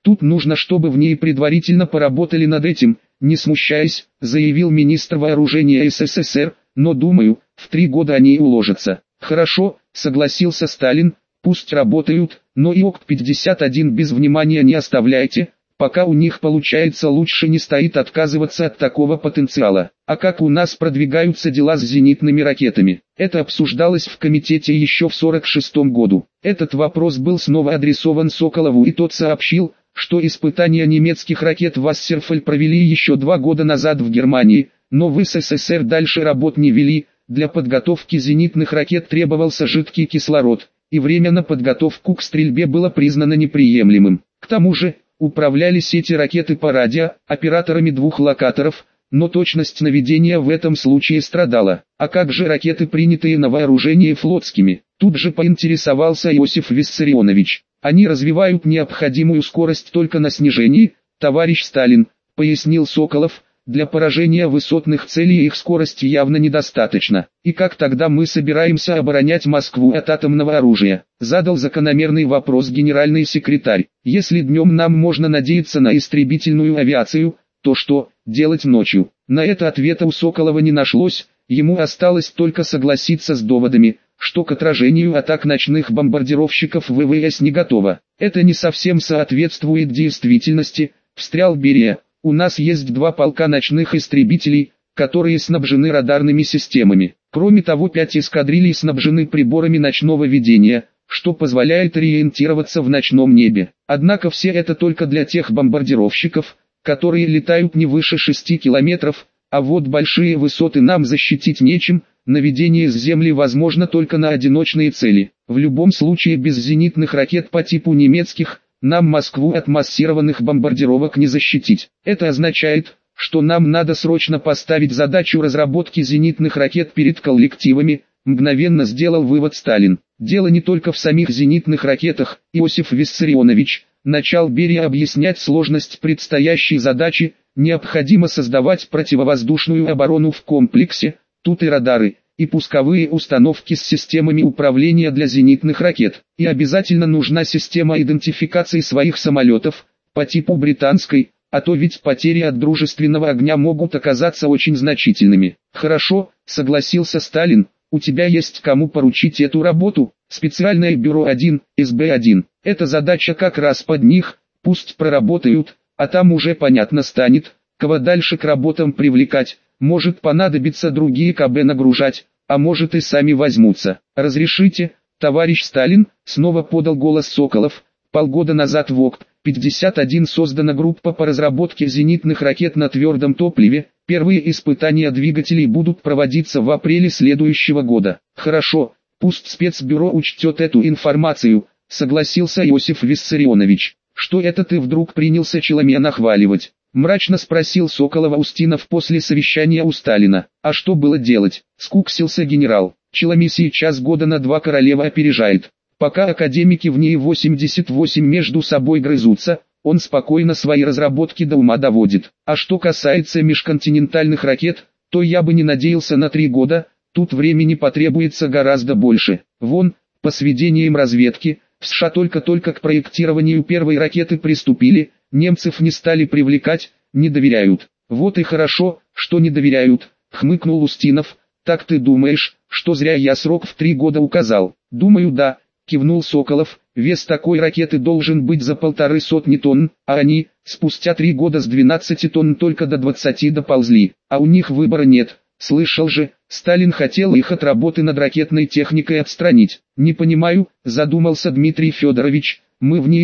Тут нужно, чтобы в ней предварительно поработали над этим, не смущаясь, заявил министр вооружения СССР, но думаю, в 3 года они уложатся. Хорошо, согласился Сталин, пусть работают, но и ОК-51 без внимания не оставляйте. Пока у них получается лучше, не стоит отказываться от такого потенциала. А как у нас продвигаются дела с зенитными ракетами? Это обсуждалось в комитете еще в 1946 году. Этот вопрос был снова адресован Соколову, и тот сообщил, что испытания немецких ракет «Вассерфаль» провели еще 2 года назад в Германии, но в СССР дальше работ не вели. Для подготовки зенитных ракет требовался жидкий кислород, и время на подготовку к стрельбе было признано неприемлемым. К тому же, управлялись эти ракеты по радио, операторами 2 локаторов, но точность наведения в этом случае страдала. А как же ракеты, принятые на вооружение флотскими? Тут же поинтересовался Иосиф Виссарионович. Они развивают необходимую скорость только на снижении, товарищ Сталин, пояснил Соколов. Для поражения высотных целей их скорости явно недостаточно. И как тогда мы собираемся оборонять Москву от атомного оружия? Задал закономерный вопрос генеральный секретарь. Если днем нам можно надеяться на истребительную авиацию, то что делать ночью? На это ответа у Соколова не нашлось, ему осталось только согласиться с доводами, что к отражению атак ночных бомбардировщиков ВВС не готово. Это не совсем соответствует действительности, встрял Берия. У нас есть 2 полка ночных истребителей, которые снабжены радарными системами. Кроме того, 5 эскадрилий снабжены приборами ночного видения, что позволяет ориентироваться в ночном небе. Однако все это только для тех бомбардировщиков, которые летают не выше 6 километров, а вот большие высоты нам защитить нечем, наведение с земли возможно только на одиночные цели. В любом случае без зенитных ракет по типу немецких, нам Москву от массированных бомбардировок не защитить. Это означает, что нам надо срочно поставить задачу разработки зенитных ракет перед коллективами, мгновенно сделал вывод Сталин. Дело не только в самих зенитных ракетах. Иосиф Виссарионович начал Берия объяснять сложность предстоящей задачи. Необходимо создавать противовоздушную оборону в комплексе, тут и радары, и пусковые установки с системами управления для зенитных ракет. И обязательно нужна система идентификации своих самолетов, по типу британской, а то ведь потери от дружественного огня могут оказаться очень значительными. Хорошо, согласился Сталин, у тебя есть кому поручить эту работу? Специальное бюро 1, СБ-1. Эта задача как раз под них, пусть проработают, а там уже понятно станет, кого дальше к работам привлекать. Может понадобится другие КБ нагружать, а может и сами возьмутся. Разрешите, товарищ Сталин, снова подал голос Соколов. Полгода назад в ОК-51 создана группа по разработке зенитных ракет на твердом топливе. Первые испытания двигателей будут проводиться в апреле следующего года. Хорошо, пусть спецбюро учтет эту информацию, согласился Иосиф Виссарионович. Что это ты вдруг принялся Челомея нахваливать? Мрачно спросил Соколова Устинов после совещания у Сталина. А что было делать? Скуксился генерал. Челоме сейчас года на 2 королева опережает. Пока академики в ней 88 между собой грызутся, он спокойно свои разработки до ума доводит. А что касается межконтинентальных ракет, то я бы не надеялся на 3 года, тут времени потребуется гораздо больше. Вон, по сведениям разведки, в США только-только к проектированию первой ракеты приступили, немцев не стали привлекать, не доверяют. Вот и хорошо, что не доверяют, хмыкнул Устинов. Так ты думаешь, что зря я срок в 3 года указал? Думаю, да, кивнул Соколов. Вес такой ракеты должен быть за 150 тонн, а они, спустя 3 года с 12 тонн только до 20 доползли. А у них выбора нет. Слышал же, Сталин хотел их от работы над ракетной техникой отстранить. Не понимаю, задумался Дмитрий Федорович. Мы в ней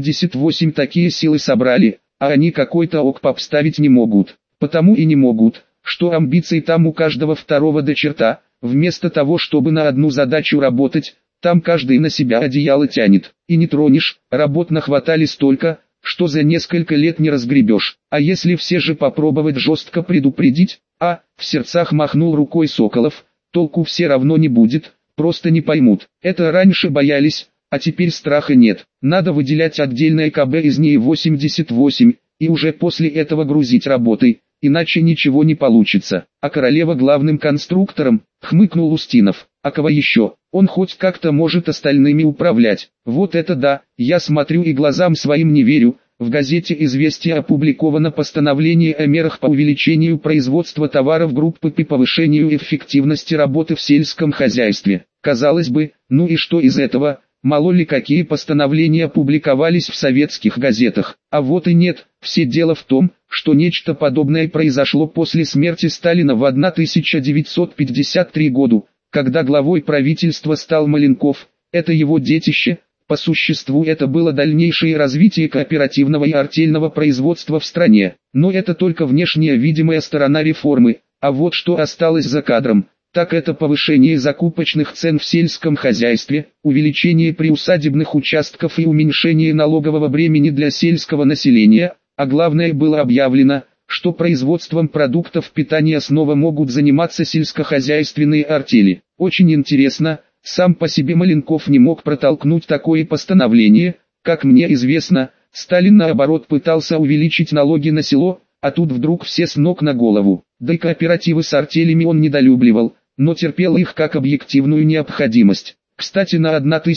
88 такие силы собрали, а они какой-то ОК обставить не могут. Потому и не могут, что амбиций там у каждого второго до черта. Вместо того, чтобы на одну задачу работать, там каждый на себя одеяло тянет. И не тронешь, работ нахватали столько, что за несколько лет не разгребешь. А если все же попробовать жестко предупредить? В сердцах махнул рукой Соколов, толку все равно не будет, просто не поймут. Это раньше боялись, а теперь страха нет. Надо выделять отдельное КБ из ней 88, и уже после этого грузить работой, иначе ничего не получится. А королева главным конструктором, хмыкнул Устинов. А кого еще? Он хоть как-то может остальными управлять. Вот это да, я смотрю и глазам своим не верю, В газете «Известия» опубликовано постановление о мерах по увеличению производства товаров группы по повышению эффективности работы в сельском хозяйстве. Казалось бы, ну и что из этого? Мало ли какие постановления публиковались в советских газетах. А вот и нет, все дело в том, что нечто подобное произошло после смерти Сталина в 1953 году, когда главой правительства стал Маленков. Это его детище. По существу это было дальнейшее развитие кооперативного и артельного производства в стране. Но это только внешняя видимая сторона реформы. А вот что осталось за кадром, так это повышение закупочных цен в сельском хозяйстве, увеличение приусадебных участков и уменьшение налогового бремени для сельского населения, а главное было объявлено, что производством продуктов питания снова могут заниматься сельскохозяйственные артели. Очень интересно, сам по себе Маленков не мог протолкнуть такое постановление. Как мне известно, Сталин наоборот пытался увеличить налоги на село, а тут вдруг все с ног на голову. Да и кооперативы с артелями он недолюбливал, но терпел их как объективную необходимость. Кстати, на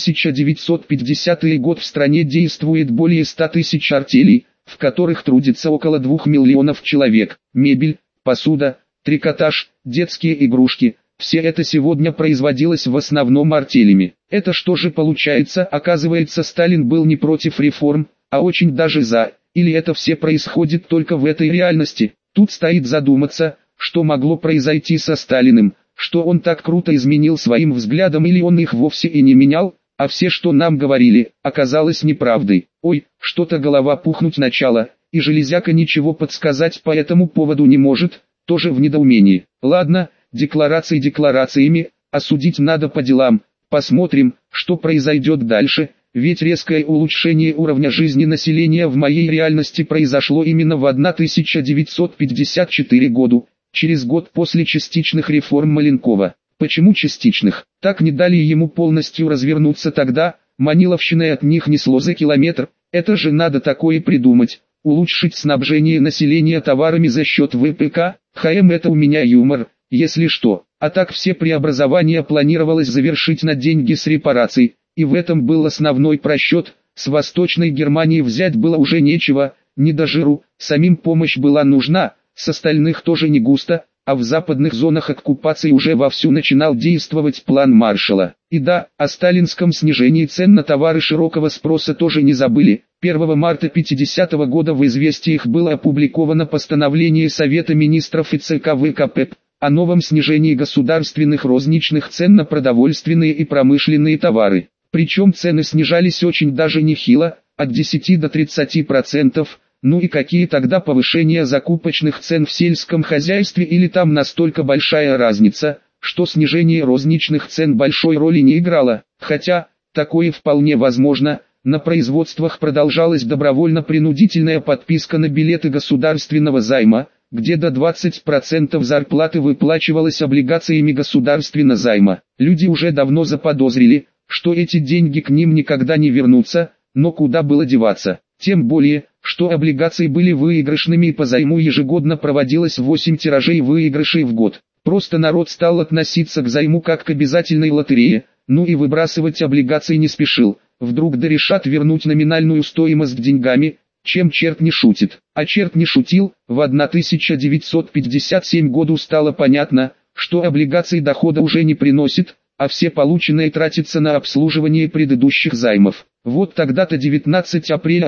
1950 год в стране действует более 100 тысяч артелей, в которых трудится около 2 миллионов человек. Мебель, посуда, трикотаж, детские игрушки – все это сегодня производилось в основном артелями. Это что же получается? Оказывается, Сталин был не против реформ, а очень даже за. Или это все происходит только в этой реальности? Тут стоит задуматься, что могло произойти со Сталиным, что он так круто изменил своим взглядам, или он их вовсе и не менял, а все, что нам говорили, оказалось неправдой. Ой, что-то голова пухнуть начала, и железяка ничего подсказать по этому поводу не может, тоже в недоумении. Ладно, декларации декларациями, а судить надо по делам. Посмотрим, что произойдет дальше, ведь резкое улучшение уровня жизни населения в моей реальности произошло именно в 1954 году, через год после частичных реформ Маленкова. Почему частичных? Так не дали ему полностью развернуться тогда, маниловщиной от них несло за километр. Это же надо такое придумать, улучшить снабжение населения товарами за счет ВПК, это у меня юмор, если что. А так все преобразования планировалось завершить на деньги с репараций, и в этом был основной просчет. С Восточной Германии взять было уже нечего, не до жиру, самим помощь была нужна, с остальных тоже не густо, а в западных зонах оккупации уже вовсю начинал действовать план Маршалла. И да, о сталинском снижении цен на товары широкого спроса тоже не забыли. 1 марта 1950 года в «Известиях» было опубликовано постановление Совета министров и ЦК ВКП о новом снижении государственных розничных цен на продовольственные и промышленные товары. Причем цены снижались очень даже нехило, от 10 до 30%. Ну и какие тогда повышения закупочных цен в сельском хозяйстве, или там настолько большая разница, что снижение розничных цен большой роли не играло? Хотя, такое вполне возможно. На производствах продолжалась добровольно-принудительная подписка на билеты государственного займа, где до 20% зарплаты выплачивалось облигациями государственного займа. Люди уже давно заподозрили, что эти деньги к ним никогда не вернутся, но куда было деваться? Тем более, что облигации были выигрышными и по займу ежегодно проводилось 8 тиражей выигрышей в год. Просто народ стал относиться к займу как к обязательной лотерее, ну и выбрасывать облигации не спешил. Вдруг да решат вернуть номинальную стоимость деньгами, чем черт не шутит. А черт не шутил. В 1957 году стало понятно, что облигации дохода уже не приносят, а все полученные тратятся на обслуживание предыдущих займов. Вот тогда-то 19 апреля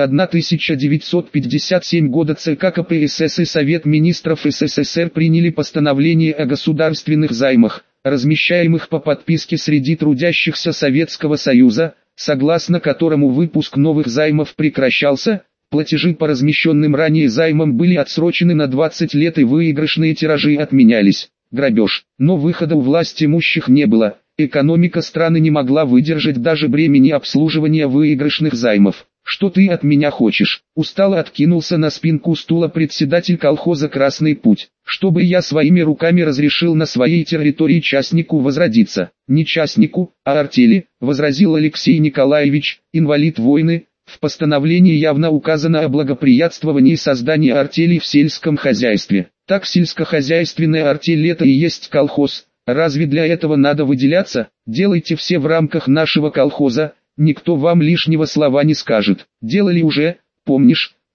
1957 года ЦК КПСС и Совет министров СССР приняли постановление о государственных займах, размещаемых по подписке среди трудящихся Советского Союза, согласно которому выпуск новых займов прекращался, платежи по размещенным ранее займам были отсрочены на 20 лет и выигрышные тиражи отменялись. Грабеж. Но выхода у власть имущих не было. Экономика страны не могла выдержать даже бремени обслуживания выигрышных займов. «Что ты от меня хочешь?» Устало откинулся на спинку стула председатель колхоза «Красный путь». «Чтобы я своими руками разрешил на своей территории частнику возродиться». «Не частнику, а артели», возразил Алексей Николаевич, инвалид войны. В постановлении явно указано о благоприятствовании создания артелей в сельском хозяйстве. Так сельскохозяйственная артель это и есть колхоз. Разве для этого надо выделяться? Делайте все в рамках нашего колхоза, никто вам лишнего слова не скажет. Делали уже, помнишь,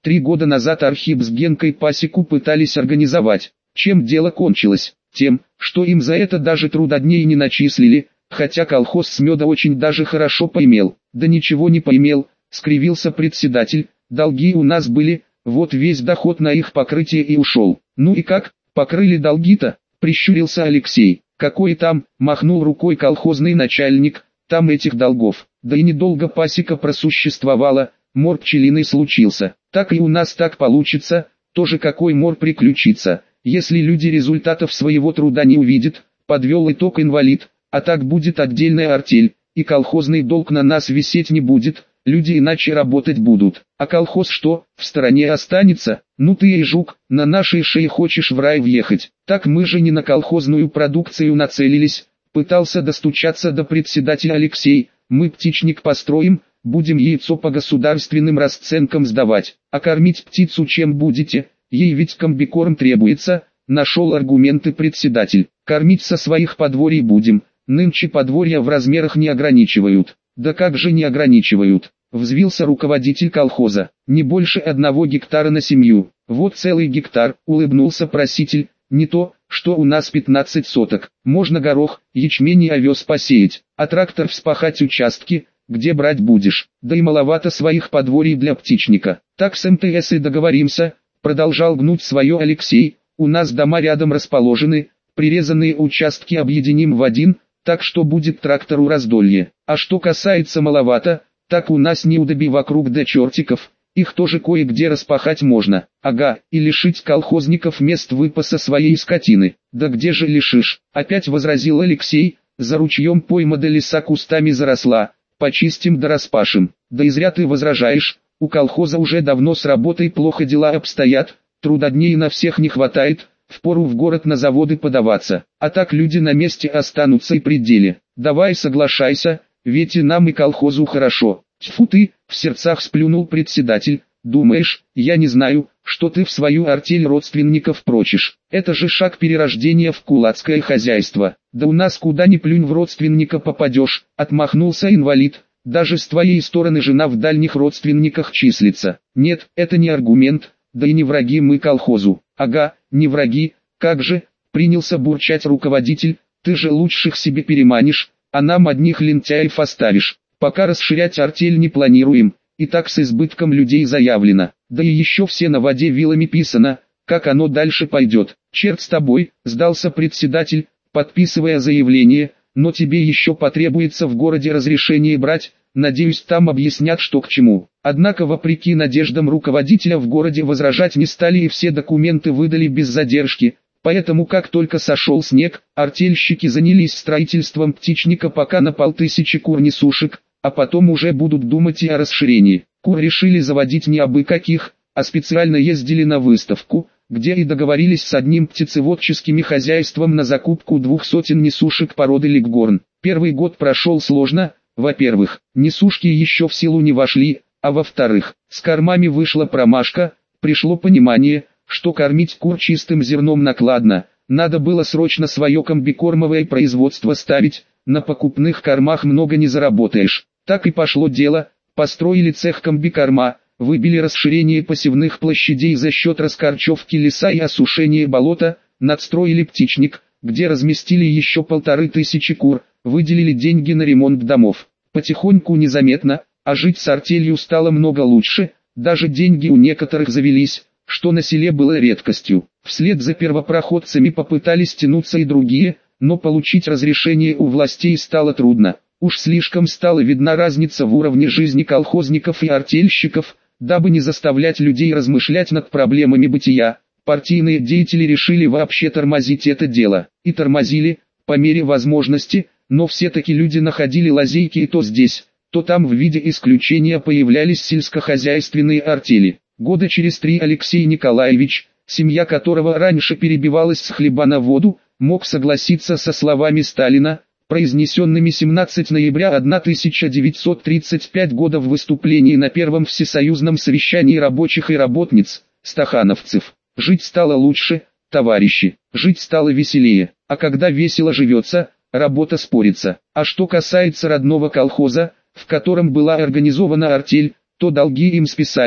3 года назад Архип с Генкой пасеку пытались организовать. Чем дело кончилось? Тем, что им за это даже трудодней не начислили, хотя колхоз с меда очень даже хорошо поимел. Да ничего не поимел, скривился председатель, долги у нас были, вот весь доход на их покрытие и ушел. Ну и как, покрыли долги-то? Прищурился Алексей. Какой там, махнул рукой колхозный начальник, там этих долгов. Да и недолго пасека просуществовала, мор пчелиный случился. Так и у нас так получится, тоже какой мор приключится. Если люди результатов своего труда не увидят, подвел итог инвалид, а так будет отдельная артель, и колхозный долг на нас висеть не будет, люди иначе работать будут. А колхоз что, в стороне останется? Ну ты и жук, на нашей шее хочешь в рай въехать. Так мы же не на колхозную продукцию нацелились, пытался достучаться до председателя Алексей, мы птичник построим, будем яйцо по государственным расценкам сдавать. А кормить птицу чем будете? Ей ведь комбикорм требуется, нашел аргументы председатель. Кормить со своих подворий будем, нынче подворья в размерах не ограничивают. Да как же не ограничивают? Взвился руководитель колхоза. Не больше 1 гектара на семью. Вот целый гектар, улыбнулся проситель. Не то, что у нас 15 соток. Можно горох, ячмень и овес посеять, а трактор вспахать участки, где брать будешь. Да и маловато своих подворий для птичника. Так с МТС и договоримся. Продолжал гнуть свое Алексей, у нас дома рядом расположены, прирезанные участки объединим в один, так что будет трактору раздолье. А что касается маловато, так у нас неудоби вокруг до чертиков, их тоже кое-где распахать можно. Ага, и лишить колхозников мест выпаса своей скотины. Да где же лишишь? Опять возразил Алексей, за ручьем пойма до леса кустами заросла, почистим да распашем. Да и зря ты возражаешь. У колхоза уже давно с работой плохо дела обстоят, трудодней на всех не хватает, впору в город на заводы подаваться, а так люди на месте останутся и при деле. Давай соглашайся, ведь и нам и колхозу хорошо. Тьфу ты, в сердцах сплюнул председатель, думаешь, я не знаю, что ты в свою артель родственников прочишь. Это же шаг перерождения в кулацкое хозяйство. Да у нас куда ни плюнь в родственника попадешь, отмахнулся инвалид. Даже с твоей стороны жена в дальних родственниках числится. Нет, это не аргумент, да и не враги мы колхозу. Ага, не враги, как же, принялся бурчать руководитель, ты же лучших себе переманишь, а нам одних лентяев оставишь. Пока расширять артель не планируем, и так с избытком людей заявлено. Да и еще все на воде вилами писано, как оно дальше пойдет. Черт с тобой, сдался председатель, подписывая заявление. Но тебе еще потребуется в городе разрешение брать, надеюсь там объяснят что к чему. Однако вопреки надеждам руководителя в городе возражать не стали и все документы выдали без задержки, поэтому как только сошел снег, артельщики занялись строительством птичника пока на 500 кур-несушек, а потом уже будут думать и о расширении. Кур решили заводить не абы каких, а специально ездили на выставку, где и договорились с одним птицеводческим хозяйством на закупку 200 несушек породы Ликгорн. Первый год прошел сложно, во-первых, несушки еще в силу не вошли, а во-вторых, с кормами вышла промашка, пришло понимание, что кормить кур чистым зерном накладно, надо было срочно свое комбикормовое производство ставить, на покупных кормах много не заработаешь. Так и пошло дело, построили цех комбикорма, выбили расширение посевных площадей за счет раскорчевки леса и осушения болота, надстроили птичник, где разместили еще 1500 кур, выделили деньги на ремонт домов. Потихоньку незаметно, а жить с артелью стало много лучше, даже деньги у некоторых завелись, что на селе было редкостью. Вслед за первопроходцами попытались тянуться и другие, но получить разрешение у властей стало трудно. Уж слишком стала видна разница в уровне жизни колхозников и артельщиков. Дабы не заставлять людей размышлять над проблемами бытия, партийные деятели решили вообще тормозить это дело. И тормозили, по мере возможности, но все-таки люди находили лазейки и то здесь, то там в виде исключения появлялись сельскохозяйственные артели. Года через 3 Алексей Николаевич, семья которого раньше перебивалась с хлеба на воду, мог согласиться со словами Сталина, произнесенными 17 ноября 1935 года в выступлении на Первом всесоюзном совещании рабочих и работниц, стахановцев. Жить стало лучше, товарищи, жить стало веселее, а когда весело живется, работа спорится. А что касается родного колхоза, в котором была организована артель, то долги им списали,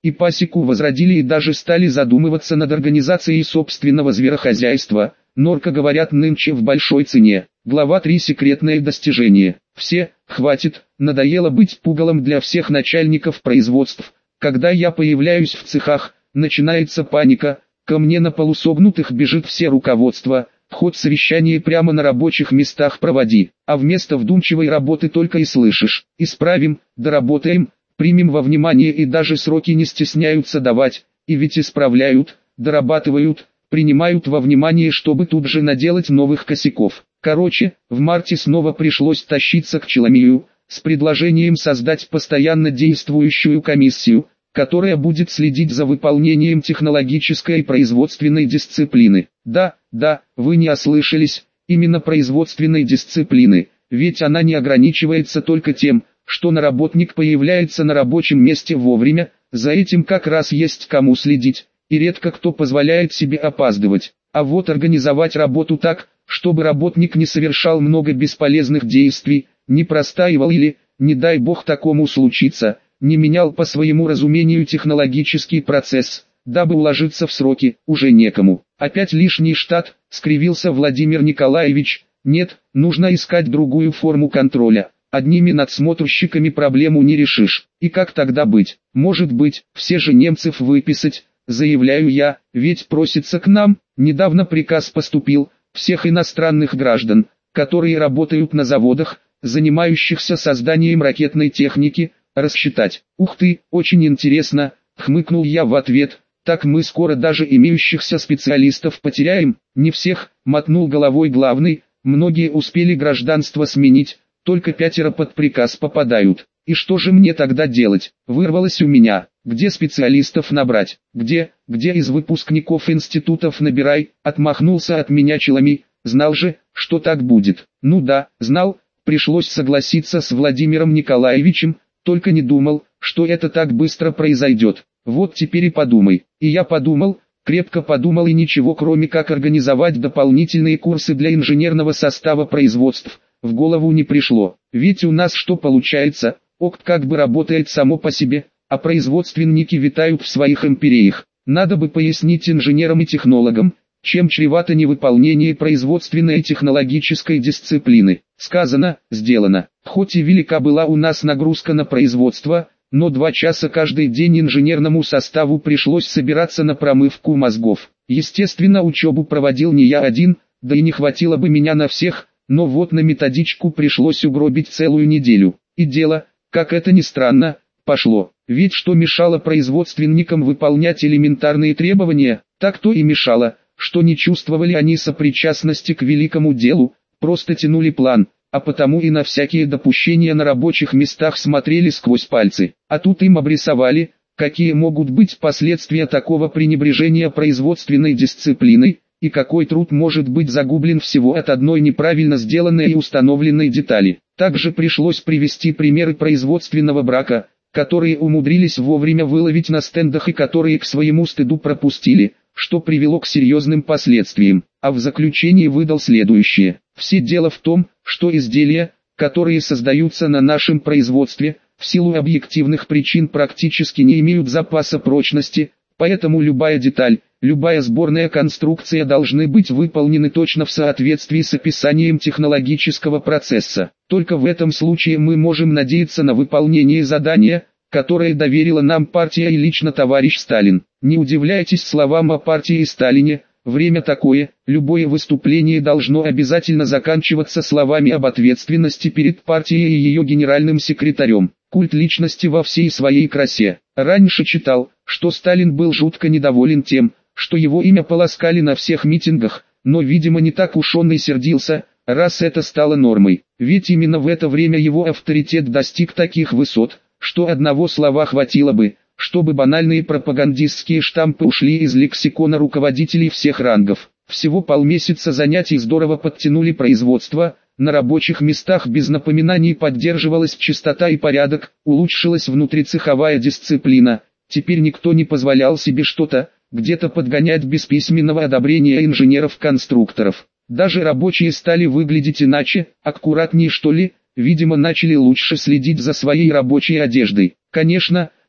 и пасеку возродили и даже стали задумываться над организацией собственного зверохозяйства. Норка, говорят, нынче в большой цене. Глава 3. Секретное достижение. Все, хватит, надоело быть пугалом для всех начальников производств. Когда я появляюсь в цехах, начинается паника, ко мне на полусогнутых бежит все руководство. Ход совещания прямо на рабочих местах проводи, а вместо вдумчивой работы только и слышишь: исправим, доработаем, примем во внимание, и даже сроки не стесняются давать, и ведь исправляют, дорабатывают, принимают во внимание, чтобы тут же наделать новых косяков. Короче, в марте снова пришлось тащиться к Челомею, с предложением создать постоянно действующую комиссию, которая будет следить за выполнением технологической и производственной дисциплины. Да, вы не ослышались, именно производственной дисциплины, ведь она не ограничивается только тем, что работник появляется на рабочем месте вовремя, за этим как раз есть кому следить, и редко кто позволяет себе опаздывать. А вот организовать работу так, чтобы работник не совершал много бесполезных действий, не простаивал или, не дай бог такому случиться, не менял по своему разумению технологический процесс, дабы уложиться в сроки, уже некому. Опять лишний штат, скривился Владимир Николаевич. Нет, нужно искать другую форму контроля. Одними надсмотрщиками проблему не решишь. И как тогда быть? Может быть, все же немцев выписать, заявляю я, ведь просится к нам. Недавно приказ поступил, всех иностранных граждан, которые работают на заводах, занимающихся созданием ракетной техники, рассчитать. Ух ты, очень интересно, хмыкнул я в ответ. Так мы скоро даже имеющихся специалистов потеряем. Не всех, мотнул головой главный, многие успели гражданство сменить, только 5 под приказ попадают. И что же мне тогда делать? Вырвалось у меня. Где специалистов набрать? Где из выпускников институтов набирай? Отмахнулся от меня Челомей. Знал же, что так будет. Ну да, знал, пришлось согласиться с Владимиром Николаевичем, только не думал, что это так быстро произойдет. Вот теперь и подумай. И я подумал, крепко подумал, и ничего кроме как организовать дополнительные курсы для инженерного состава производств в голову не пришло. Ведь у нас что получается, ОКТ как бы работает само по себе, а производственники витают в своих империях. Надо бы пояснить инженерам и технологам, чем чревато невыполнение производственной и технологической дисциплины. Сказано, сделано. Хоть и велика была у нас нагрузка на производство, но 2 часа каждый день инженерному составу пришлось собираться на промывку мозгов. Естественно, учебу проводил не я один, да и не хватило бы меня на всех, но вот на методичку пришлось угробить целую неделю. И дело, как это ни странно, пошло. Ведь что мешало производственникам выполнять элементарные требования, так то и мешало, что не чувствовали они сопричастности к великому делу, просто тянули план, а потому и на всякие допущения на рабочих местах смотрели сквозь пальцы. А тут им обрисовали, какие могут быть последствия такого пренебрежения производственной дисциплиной, и какой труд может быть загублен всего от одной неправильно сделанной и установленной детали. Также пришлось привести примеры производственного брака, которые умудрились вовремя выловить на стендах и которые к своему стыду пропустили, что привело к серьезным последствиям. А в заключении выдал следующее. Все дело в том, что изделия, которые создаются на нашем производстве, в силу объективных причин практически не имеют запаса прочности, поэтому любая деталь, любая сборная конструкция должны быть выполнены точно в соответствии с описанием технологического процесса. Только в этом случае мы можем надеяться на выполнение задания, которое доверила нам партия и лично товарищ Сталин. Не удивляйтесь словам о партии и Сталине, время такое, любое выступление должно обязательно заканчиваться словами об ответственности перед партией и ее генеральным секретарем. Культ личности во всей своей красе. Раньше читал, что Сталин был жутко недоволен тем, что его имя полоскали на всех митингах, но видимо не так уж он и сердился, раз это стало нормой. Ведь именно в это время его авторитет достиг таких высот, что одного слова хватило бы, чтобы банальные пропагандистские штампы ушли из лексикона руководителей всех рангов. Всего полмесяца занятий здорово подтянули производство, на рабочих местах без напоминаний поддерживалась чистота и порядок, улучшилась внутрицеховая дисциплина. Теперь никто не позволял себе что-то, где-то подгонять без письменного одобрения инженеров-конструкторов. Даже рабочие стали выглядеть иначе, аккуратнее что ли, видимо начали лучше следить за своей рабочей одеждой. Конечно,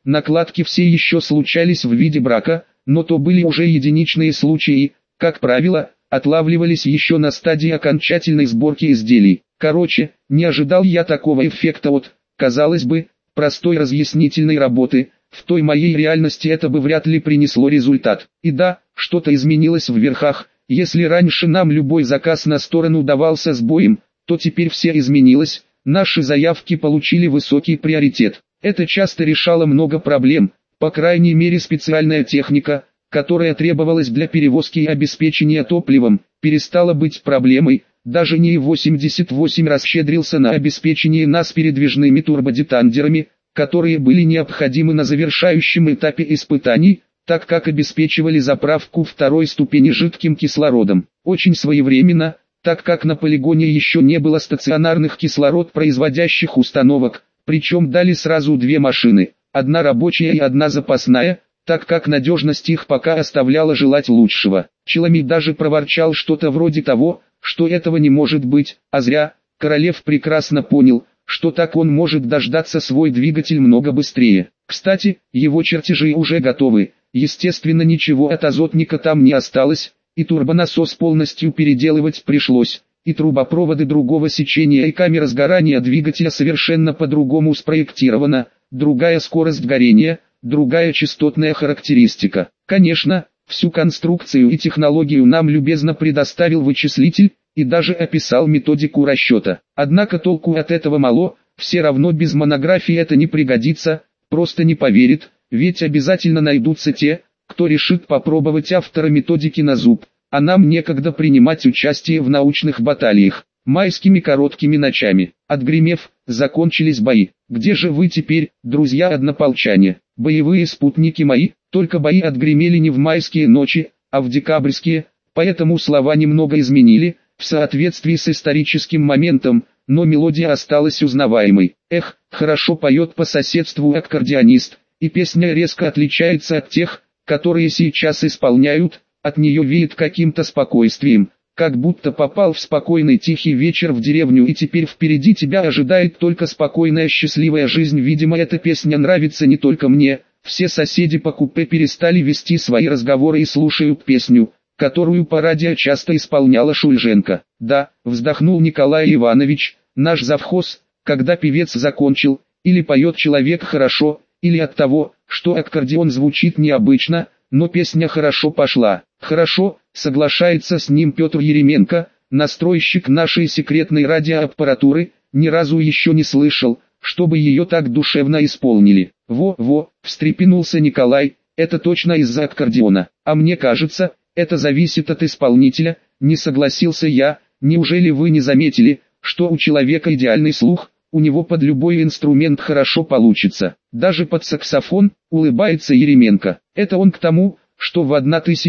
накладки все еще случались в виде брака, но то были уже единичные случаи, как правило, отлавливались еще на стадии окончательной сборки изделий. Короче, не ожидал я такого эффекта от, казалось бы, простой разъяснительной работы. В той моей реальности это бы вряд ли принесло результат. И да, что-то изменилось в верхах. Если раньше нам любой заказ на сторону давался с боем, то теперь все изменилось. Наши заявки получили высокий приоритет. Это часто решало много проблем. По крайней мере, специальная техника, которая требовалась для перевозки и обеспечения топливом, перестала быть проблемой. Даже НИИ-88 расщедрился на обеспечение нас передвижными турбодетандерами, которые были необходимы на завершающем этапе испытаний, так как обеспечивали заправку второй ступени жидким кислородом. Очень своевременно, так как на полигоне еще не было стационарных кислород-производящих установок, причем дали сразу две машины, одна рабочая и одна запасная, так как надежность их пока оставляла желать лучшего. Челами даже проворчал что-то вроде того, что этого не может быть, а зря. Королев прекрасно понял, что так он может дождаться свой двигатель много быстрее. Кстати, его чертежи уже готовы, естественно ничего от азотника там не осталось, и турбонасос полностью переделывать пришлось, и трубопроводы другого сечения и камера сгорания двигателя совершенно по-другому спроектирована, другая скорость горения, другая частотная характеристика. Конечно, всю конструкцию и технологию нам любезно предоставил вычислитель, и даже описал методику расчета. Однако толку от этого мало, все равно без монографии это не пригодится, просто не поверит, ведь обязательно найдутся те, кто решит попробовать автора методики на зуб, а нам некогда принимать участие в научных баталиях. Майскими короткими ночами, отгремев, закончились бои. Где же вы теперь, друзья-однополчане? Боевые спутники мои, только бои отгремели не в майские ночи, а в декабрьские, поэтому слова немного изменили, в соответствии с историческим моментом, но мелодия осталась узнаваемой. Эх, хорошо поет по соседству аккордеонист, и песня резко отличается от тех, которые сейчас исполняют, от нее веет каким-то спокойствием, как будто попал в спокойный тихий вечер в деревню и теперь впереди тебя ожидает только спокойная счастливая жизнь. Видимо, эта песня нравится не только мне, все соседи по купе перестали вести свои разговоры и слушают песню, которую по радио часто исполняла Шульженко. Да, вздохнул Николай Иванович, наш завхоз, когда певец закончил, или поет человек хорошо, или от того, что аккордеон звучит необычно, но песня хорошо пошла. Хорошо, соглашается с ним Петр Еременко, настройщик нашей секретной радиоаппаратуры, ни разу еще не слышал, чтобы ее так душевно исполнили. Во, встрепенулся Николай, это точно из-за аккордеона, а мне кажется, это зависит от исполнителя, не согласился я. Неужели вы не заметили, что у человека идеальный слух, у него под любой инструмент хорошо получится, даже под саксофон, улыбается Еременко. Это он к тому, что в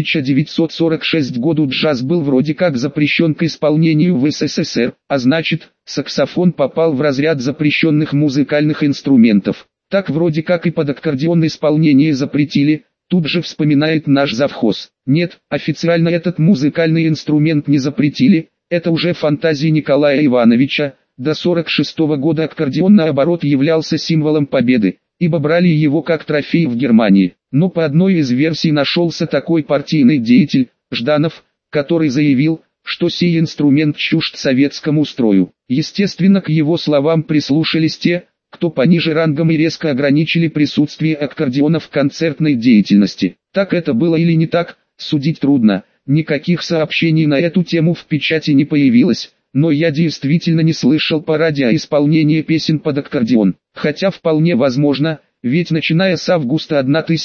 1946 году джаз был вроде как запрещен к исполнению в СССР, а значит, саксофон попал в разряд запрещенных музыкальных инструментов. Так вроде как и под аккордеон исполнение запретили. Тут же вспоминает наш завхоз. Нет, официально этот музыкальный инструмент не запретили, это уже фантазии Николая Ивановича. До 1946 года аккордеон наоборот являлся символом победы, ибо брали его как трофей в Германии. Но по одной из версий нашелся такой партийный деятель, Жданов, который заявил, что сей инструмент чужд советскому строю. Естественно, к его словам прислушались те, кто пониже рангом и резко ограничили присутствие аккордеона в концертной деятельности. Так это было или не так, судить трудно, никаких сообщений на эту тему в печати не появилось, но я действительно не слышал по радио исполнения песен под аккордеон, хотя вполне возможно, ведь начиная с августа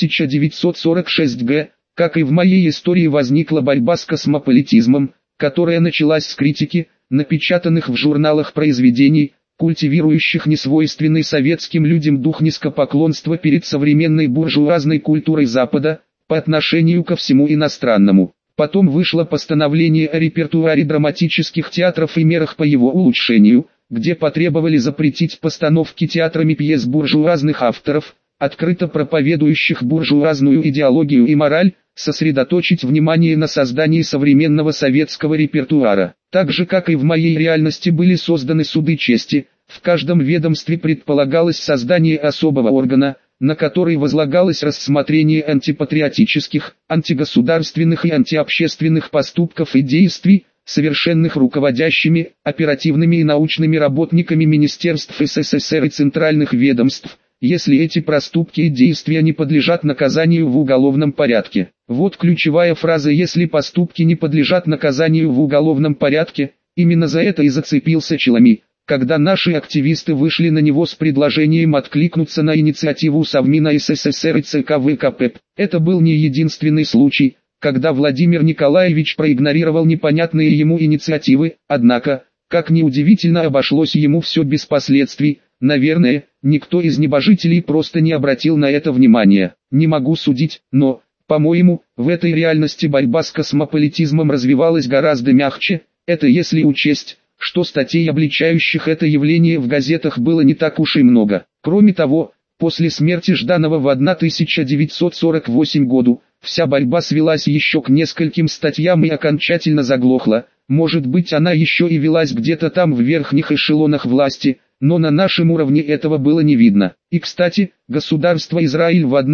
1946 г., как и в моей истории возникла борьба с космополитизмом, которая началась с критики, напечатанных в журналах произведений, культивирующих несвойственный советским людям дух низкопоклонства перед современной буржуазной культурой Запада, по отношению ко всему иностранному. Потом вышло постановление о репертуаре драматических театров и мерах по его улучшению, где потребовали запретить постановки театрами пьес буржуазных авторов, открыто проповедующих буржуазную идеологию и мораль, сосредоточить внимание на создании современного советского репертуара. Так же как и в моей реальности были созданы суды чести, в каждом ведомстве предполагалось создание особого органа, на который возлагалось рассмотрение антипатриотических, антигосударственных и антиобщественных поступков и действий, совершенных руководящими, оперативными и научными работниками министерств СССР и центральных ведомств, если эти проступки и действия не подлежат наказанию в уголовном порядке. Вот ключевая фраза: если поступки не подлежат наказанию в уголовном порядке. Именно за это и зацепился Челами, когда наши активисты вышли на него с предложением откликнуться на инициативу Совмина СССР и ЦК ВКП. Это был не единственный случай, когда Владимир Николаевич проигнорировал непонятные ему инициативы, однако, как ни удивительно, обошлось ему все без последствий. Наверное, никто из небожителей просто не обратил на это внимания. Не могу судить, но, по-моему, в этой реальности борьба с космополитизмом развивалась гораздо мягче. Это если учесть, что статей, обличающих это явление, в газетах было не так уж и много. Кроме того, после смерти Жданова в 1948 году, вся борьба свелась еще к нескольким статьям и окончательно заглохла. Может быть, она еще и велась где-то там в верхних эшелонах власти, но на нашем уровне этого было не видно. И кстати, государство Израиль в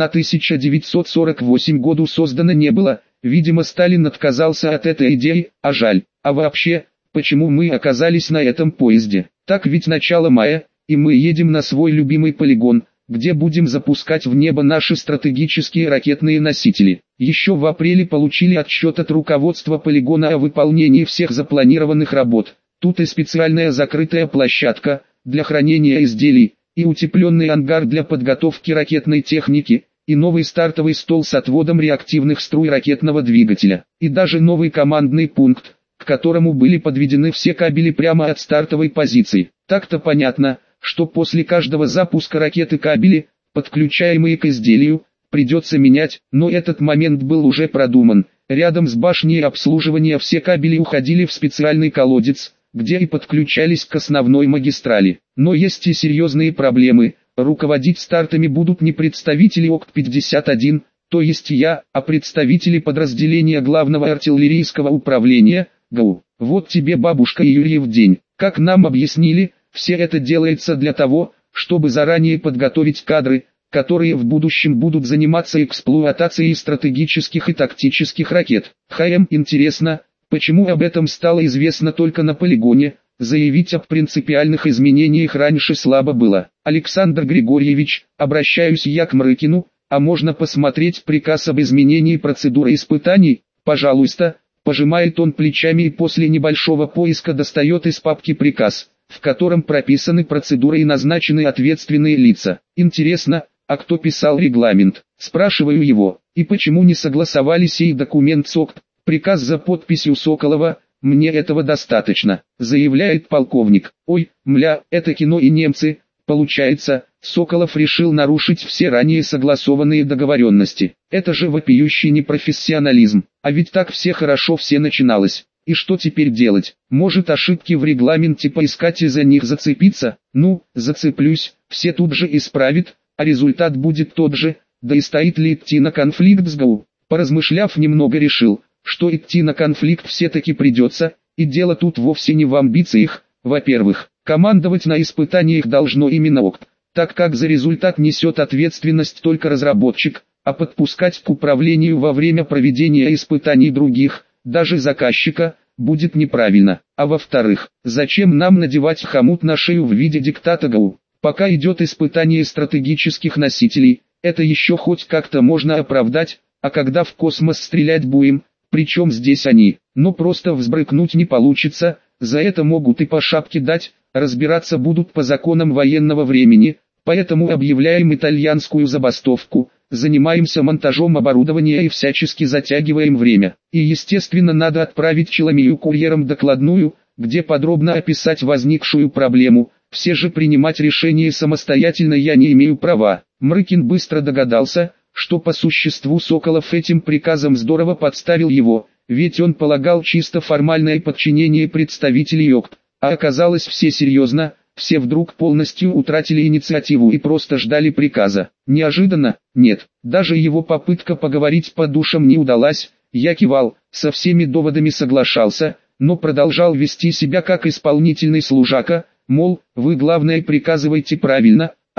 1948 году создано не было. Видимо, Сталин отказался от этой идеи, а жаль. А вообще, почему мы оказались на этом поезде? Так ведь начало мая, и мы едем на свой любимый полигон, где будем запускать в небо наши стратегические ракетные носители. Еще в апреле получили отчет от руководства полигона о выполнении всех запланированных работ. Тут и специальная закрытая площадка для хранения изделий, и утепленный ангар для подготовки ракетной техники, и новый стартовый стол с отводом реактивных струй ракетного двигателя, и даже новый командный пункт, к которому были подведены все кабели прямо от стартовой позиции. Так-то понятно, что после каждого запуска ракеты кабели, подключаемые к изделию, придется менять, но этот момент был уже продуман. Рядом с башней обслуживания все кабели уходили в специальный колодец, где и подключались к основной магистрали. Но есть и серьезные проблемы. Руководить стартами будут не представители ОКТ-51, то есть я, а представители подразделения Главного артиллерийского управления, ГУ. Вот тебе, бабушка, и Юрьев день. Как нам объяснили, все это делается для того, чтобы заранее подготовить кадры, которые в будущем будут заниматься эксплуатацией стратегических и тактических ракет. Интересно, почему об этом стало известно только на полигоне? Заявить об принципиальных изменениях раньше слабо было. Александр Григорьевич, обращаюсь я к Мрыкину, а можно посмотреть приказ об изменении процедуры испытаний? Пожалуйста. Пожимает он плечами и после небольшого поиска достает из папки приказ, в котором прописаны процедуры и назначены ответственные лица. Интересно, а кто писал регламент? Спрашиваю его. И почему не согласовали сей документ с ОКТ? Приказ за подписью Соколова. Мне этого достаточно, заявляет полковник. Ой, мля, это кино и немцы. Получается, Соколов решил нарушить все ранее согласованные договоренности. Это же вопиющий непрофессионализм. А ведь так все хорошо все начиналось. И что теперь делать? Может, ошибки в регламенте поискать и за них зацепиться? Ну, зацеплюсь, все тут же исправит, а результат будет тот же. Да и стоит ли идти на конфликт с ГУ? Поразмышляв немного, решил, что идти на конфликт все-таки придется, и дело тут вовсе не в амбициях. Во-первых, командовать на испытаниях должно именно ОКТ, так как за результат несет ответственность только разработчик, а подпускать к управлению во время проведения испытаний других, даже заказчика, будет неправильно. А во-вторых, зачем нам надевать хомут на шею в виде диктата ГУ? Пока идет испытание стратегических носителей, это еще хоть как-то можно оправдать, а когда в космос стрелять будем, причем здесь они, но просто взбрыкнуть не получится, за это могут и по шапке дать, разбираться будут по законам военного времени, поэтому объявляем итальянскую забастовку, занимаемся монтажом оборудования и всячески затягиваем время. И естественно надо отправить Челомею курьером докладную, где подробно описать возникшую проблему. Все же принимать решение самостоятельно я не имею права. Мрыкин быстро догадался, что по существу Соколов этим приказом здорово подставил его, ведь он полагал чисто формальное подчинение представителей ОКТ, а оказалось все серьезно, все вдруг полностью утратили инициативу и просто ждали приказа. Неожиданно, нет, даже его попытка поговорить по душам не удалась. Я кивал, со всеми доводами соглашался, но продолжал вести себя как исполнительный служака, мол, вы главное приказывайте правильно,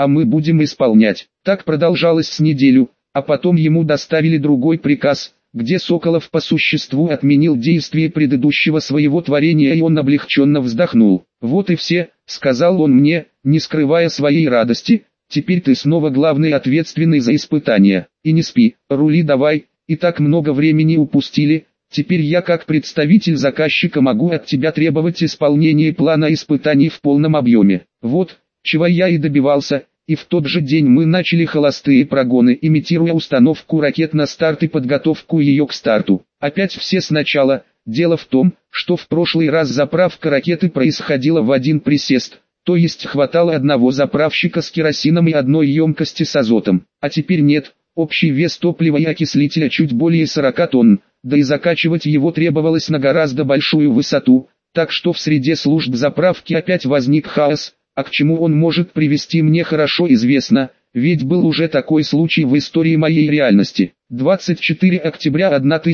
а мы будем исполнять. Так продолжалось с неделю, а потом ему доставили другой приказ, где Соколов по существу отменил действие предыдущего своего творения, и он облегченно вздохнул. «Вот и все», — сказал он мне, не скрывая своей радости, «теперь ты снова главный ответственный за испытания. И не спи, рули давай, и так много времени упустили, теперь я как представитель заказчика могу от тебя требовать исполнения плана испытаний в полном объеме». Вот, чего я и добивался. И в тот же день мы начали холостые прогоны, имитируя установку ракет на старт и подготовку ее к старту. Опять все сначала. Дело в том, что в прошлый раз заправка ракеты происходила в один присест, то есть хватало одного заправщика с керосином и одной емкости с азотом. А теперь нет, общий вес топлива и окислителя чуть более 40 тонн, да и закачивать его требовалось на гораздо большую высоту, так что в среде служб заправки опять возник хаос. А к чему он может привести, мне хорошо известно, ведь был уже такой случай в истории моей реальности. 24 октября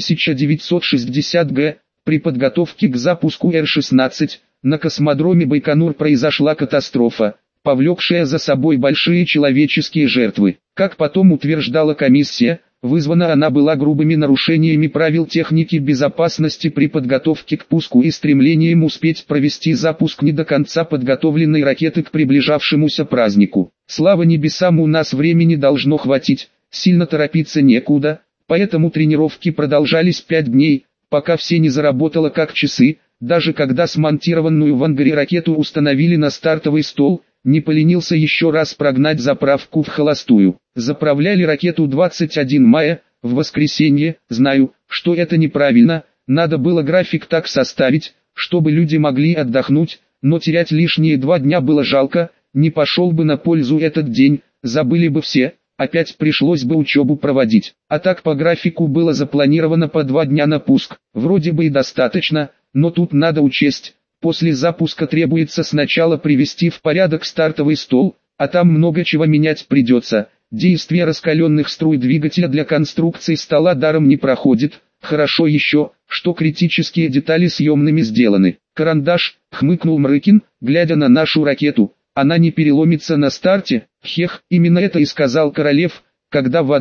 1960 г. При подготовке к запуску Р-16 на космодроме Байконур произошла катастрофа, повлекшая за собой большие человеческие жертвы. Как потом утверждала комиссия, вызвана она была грубыми нарушениями правил техники безопасности при подготовке к пуску и стремлением успеть провести запуск не до конца подготовленной ракеты к приближавшемуся празднику. Слава небесам, у нас времени должно хватить, сильно торопиться некуда, поэтому тренировки продолжались 5 дней, пока все не заработало как часы. Даже когда смонтированную в ангаре ракету установили на стартовый стол, не поленился еще раз прогнать заправку в холостую. Заправляли ракету 21 мая, в воскресенье. Знаю, что это неправильно, надо было график так составить, чтобы люди могли отдохнуть, но терять лишние 2 дня было жалко, не пошел бы на пользу этот день, забыли бы все, опять пришлось бы учебу проводить. А так по графику было запланировано по 2 дня на пуск, вроде бы и достаточно, но тут надо учесть. После запуска требуется сначала привести в порядок стартовый стол, а там много чего менять придется. Действие раскаленных струй двигателя для конструкции стола даром не проходит. Хорошо еще, что критические детали съемными сделаны. «Карандаш», — хмыкнул Мрыкин, глядя на нашу ракету, — «она не переломится на старте?» Хех, именно это и сказал Королев, когда в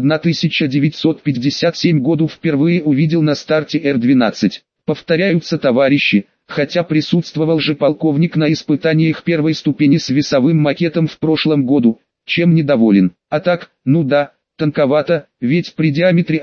1957 году впервые увидел на старте Р-12. Повторяются товарищи. Хотя присутствовал же полковник на испытаниях первой ступени с весовым макетом в прошлом году, чем недоволен. А так, ну да, тонковато, ведь при диаметре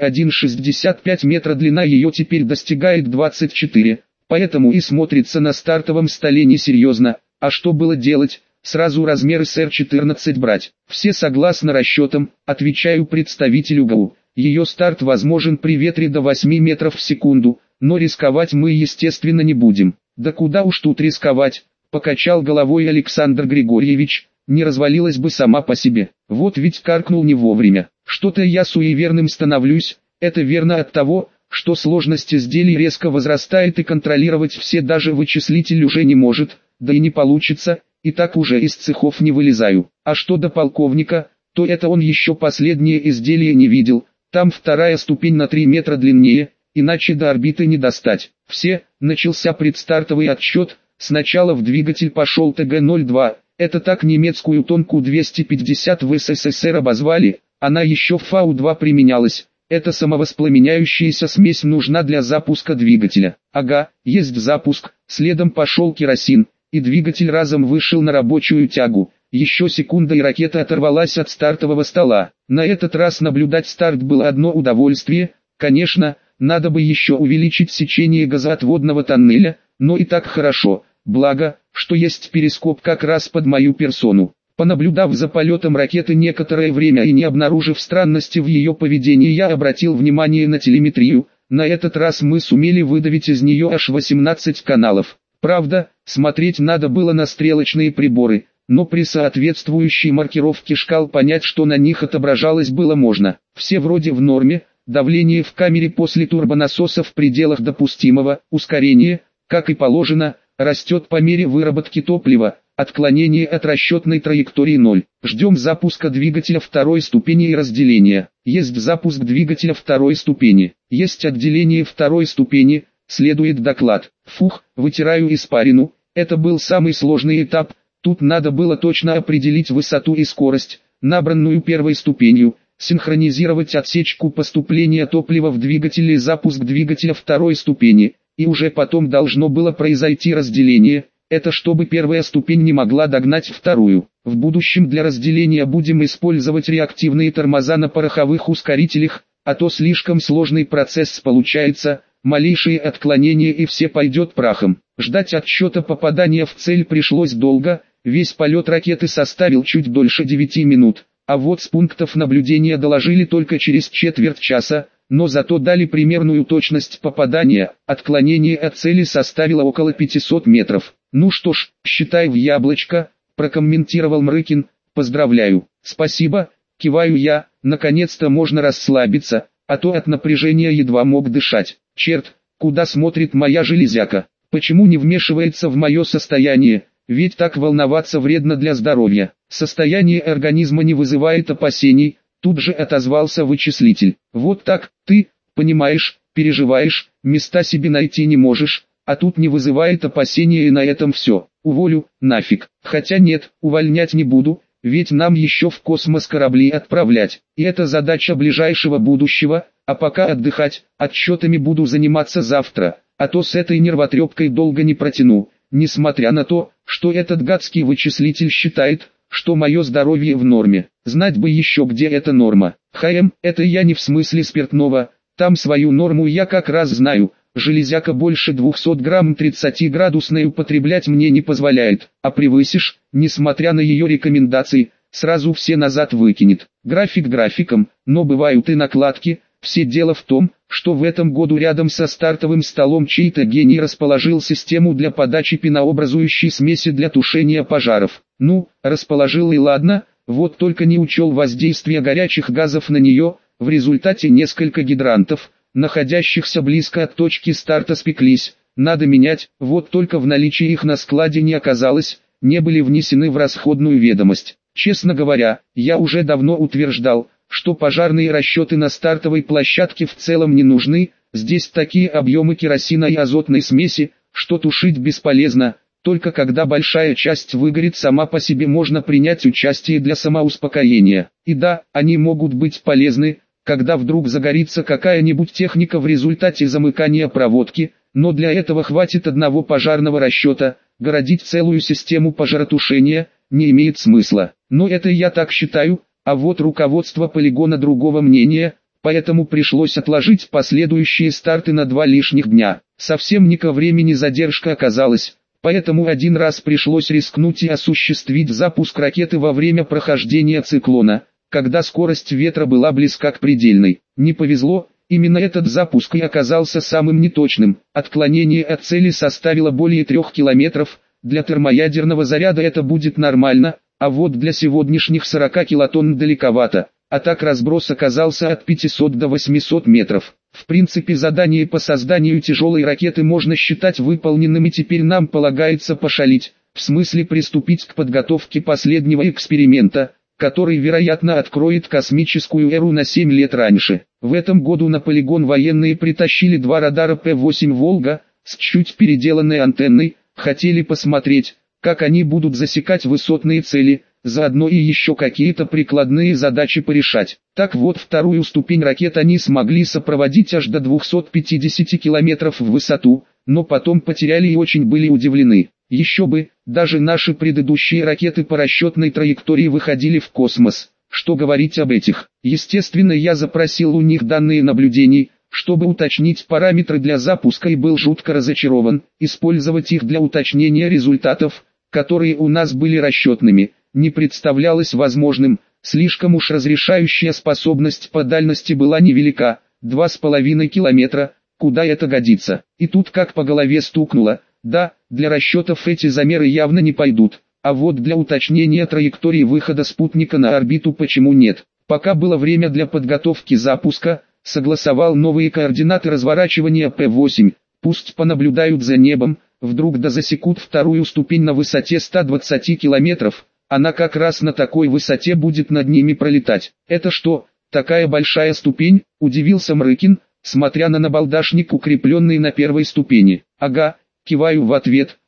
1,65 метра длина ее теперь достигает 24, поэтому и смотрится на стартовом столе несерьезно. А что было делать? Сразу размеры с Р-14 брать. Все согласно расчетам, отвечаю представителю ГАУ. Ее старт возможен при ветре до 8 метров в секунду. Но рисковать мы естественно не будем. Да куда уж тут рисковать, покачал головой Александр Григорьевич, не развалилась бы сама по себе. Вот ведь каркнул не вовремя. Что-то я суеверным становлюсь, это верно от того, что сложность изделий резко возрастает и контролировать все даже вычислитель уже не может, да и не получится, и так уже из цехов не вылезаю. А что до полковника, то это он еще последнее изделие не видел, там вторая ступень на 3 метра длиннее, иначе до орбиты не достать. Начался предстартовый отсчет, сначала в двигатель пошел ТГ-02, это так немецкую Тонку-250 в СССР обозвали, она еще в Фау-2 применялась, эта самовоспламеняющаяся смесь нужна для запуска двигателя. Ага, есть запуск, следом пошел керосин, и двигатель разом вышел на рабочую тягу. Еще секунда и ракета оторвалась от стартового стола. На этот раз наблюдать старт было одно удовольствие, конечно. Надо бы еще увеличить сечение газоотводного тоннеля, но и так хорошо, благо, что есть перископ как раз под мою персону. Понаблюдав за полетом ракеты некоторое время и не обнаружив странности в ее поведении, я обратил внимание на телеметрию. На этот раз мы сумели выдавить из нее аж 18 каналов. Правда, смотреть надо было на стрелочные приборы, но при соответствующей маркировке шкал понять, что на них отображалось, было можно. Все вроде в норме. Давление в камере после турбонасоса в пределах допустимого, ускорение, как и положено, растет по мере выработки топлива, отклонение от расчетной траектории 0. Ждем запуска двигателя второй ступени и разделения. Есть запуск двигателя второй ступени, есть отделение второй ступени, следует доклад. Фух, вытираю испарину, это был самый сложный этап, Тут надо было точно определить высоту и скорость, набранную первой ступенью, синхронизировать отсечку поступления топлива в двигатель и запуск двигателя второй ступени, и уже потом должно было произойти разделение. Это чтобы первая ступень не могла догнать вторую. В будущем для разделения будем использовать реактивные тормоза на пороховых ускорителях, а то слишком сложный процесс получается, малейшие отклонения и все пойдет прахом. Ждать отсчета попадания в цель пришлось долго, весь полет ракеты составил чуть дольше 9 минут, а вот с пунктов наблюдения доложили только через четверть часа, но зато дали примерную точность попадания, отклонение от цели составило около 500 метров. «Ну что ж, считай в яблочко», – прокомментировал Мрыкин, – «поздравляю». «Спасибо», – киваю я, наконец-то можно расслабиться, а то от напряжения едва мог дышать. Черт, куда смотрит моя железяка? Почему не вмешивается в мое состояние? Ведь так волноваться вредно для здоровья. Состояние организма не вызывает опасений, тут же отозвался вычислитель. Вот так, ты, понимаешь, переживаешь, места себе найти не можешь, а тут не вызывает опасения и на этом все. Уволю, нафиг. Хотя нет, увольнять не буду, ведь нам еще в космос корабли отправлять. И это задача ближайшего будущего, а пока отдыхать, отчетами буду заниматься завтра, а то с этой нервотрепкой долго не протяну. Несмотря на то, что этот гадский вычислитель считает, что мое здоровье в норме. Знать бы еще где эта норма. Это я не в смысле спиртного, там свою норму я как раз знаю. Железяка больше 200 грамм 30-градусной употреблять мне не позволяет, а превысишь, несмотря на ее рекомендации, сразу все назад выкинет. График графиком, но бывают и накладки. Все дело в том, что в этом году рядом со стартовым столом чей-то гений расположил систему для подачи пенообразующей смеси для тушения пожаров. Ну, расположил и ладно, вот только не учел воздействия горячих газов на нее, в результате несколько гидрантов, находящихся близко от точки старта, спеклись. Надо менять, вот только в наличии их на складе не оказалось, не были внесены в расходную ведомость. Честно говоря, я уже давно утверждал, что пожарные расчеты на стартовой площадке в целом не нужны, здесь такие объемы керосина и азотной смеси, что тушить бесполезно, только когда большая часть выгорит сама по себе можно принять участие для самоуспокоения. И да, они могут быть полезны, когда вдруг загорится какая-нибудь техника в результате замыкания проводки, но для этого хватит одного пожарного расчета, городить целую систему пожаротушения не имеет смысла. Но это я так считаю. А вот руководство полигона другого мнения, поэтому пришлось отложить последующие старты на 2 лишних дня. Совсем не ко времени задержка оказалась, поэтому один раз пришлось рискнуть и осуществить запуск ракеты во время прохождения циклона, когда скорость ветра была близка к предельной. Не повезло, именно этот запуск и оказался самым неточным. Отклонение от цели составило более 3 километров, для термоядерного заряда это будет нормально. А вот для сегодняшних 40 килотонн далековато, а так разброс оказался от 500 до 800 метров. В принципе задание по созданию тяжелой ракеты можно считать выполненным и теперь нам полагается пошалить, в смысле приступить к подготовке последнего эксперимента, который вероятно откроет космическую эру на 7 лет раньше. В этом году на полигон военные притащили 2 радара П-8 «Волга» с чуть переделанной антенной, хотели посмотреть, как они будут засекать высотные цели, заодно и еще какие-то прикладные задачи порешать. Так вот, вторую ступень ракет они смогли сопроводить аж до 250 километров в высоту, но потом потеряли и очень были удивлены. Еще бы, даже наши предыдущие ракеты по расчетной траектории выходили в космос. Что говорить об этих? Естественно, я запросил у них данные наблюдений, чтобы уточнить параметры для запуска, и был жутко разочарован. Использовать их для уточнения результатов, которые у нас были расчетными, не представлялось возможным, слишком уж разрешающая способность по дальности была невелика, 2,5 километра, куда это годится. И тут как по голове стукнуло, да, для расчетов эти замеры явно не пойдут, а вот для уточнения траектории выхода спутника на орбиту почему нет. Пока было время для подготовки запуска, согласовал новые координаты разворачивания П-8, пусть понаблюдают за небом, вдруг да засекут вторую ступень на высоте 120 километров, она как раз на такой высоте будет над ними пролетать. Это что, такая большая ступень, удивился Мрыкин, смотря на набалдашник, укрепленный на первой ступени. Ага, киваю в ответ,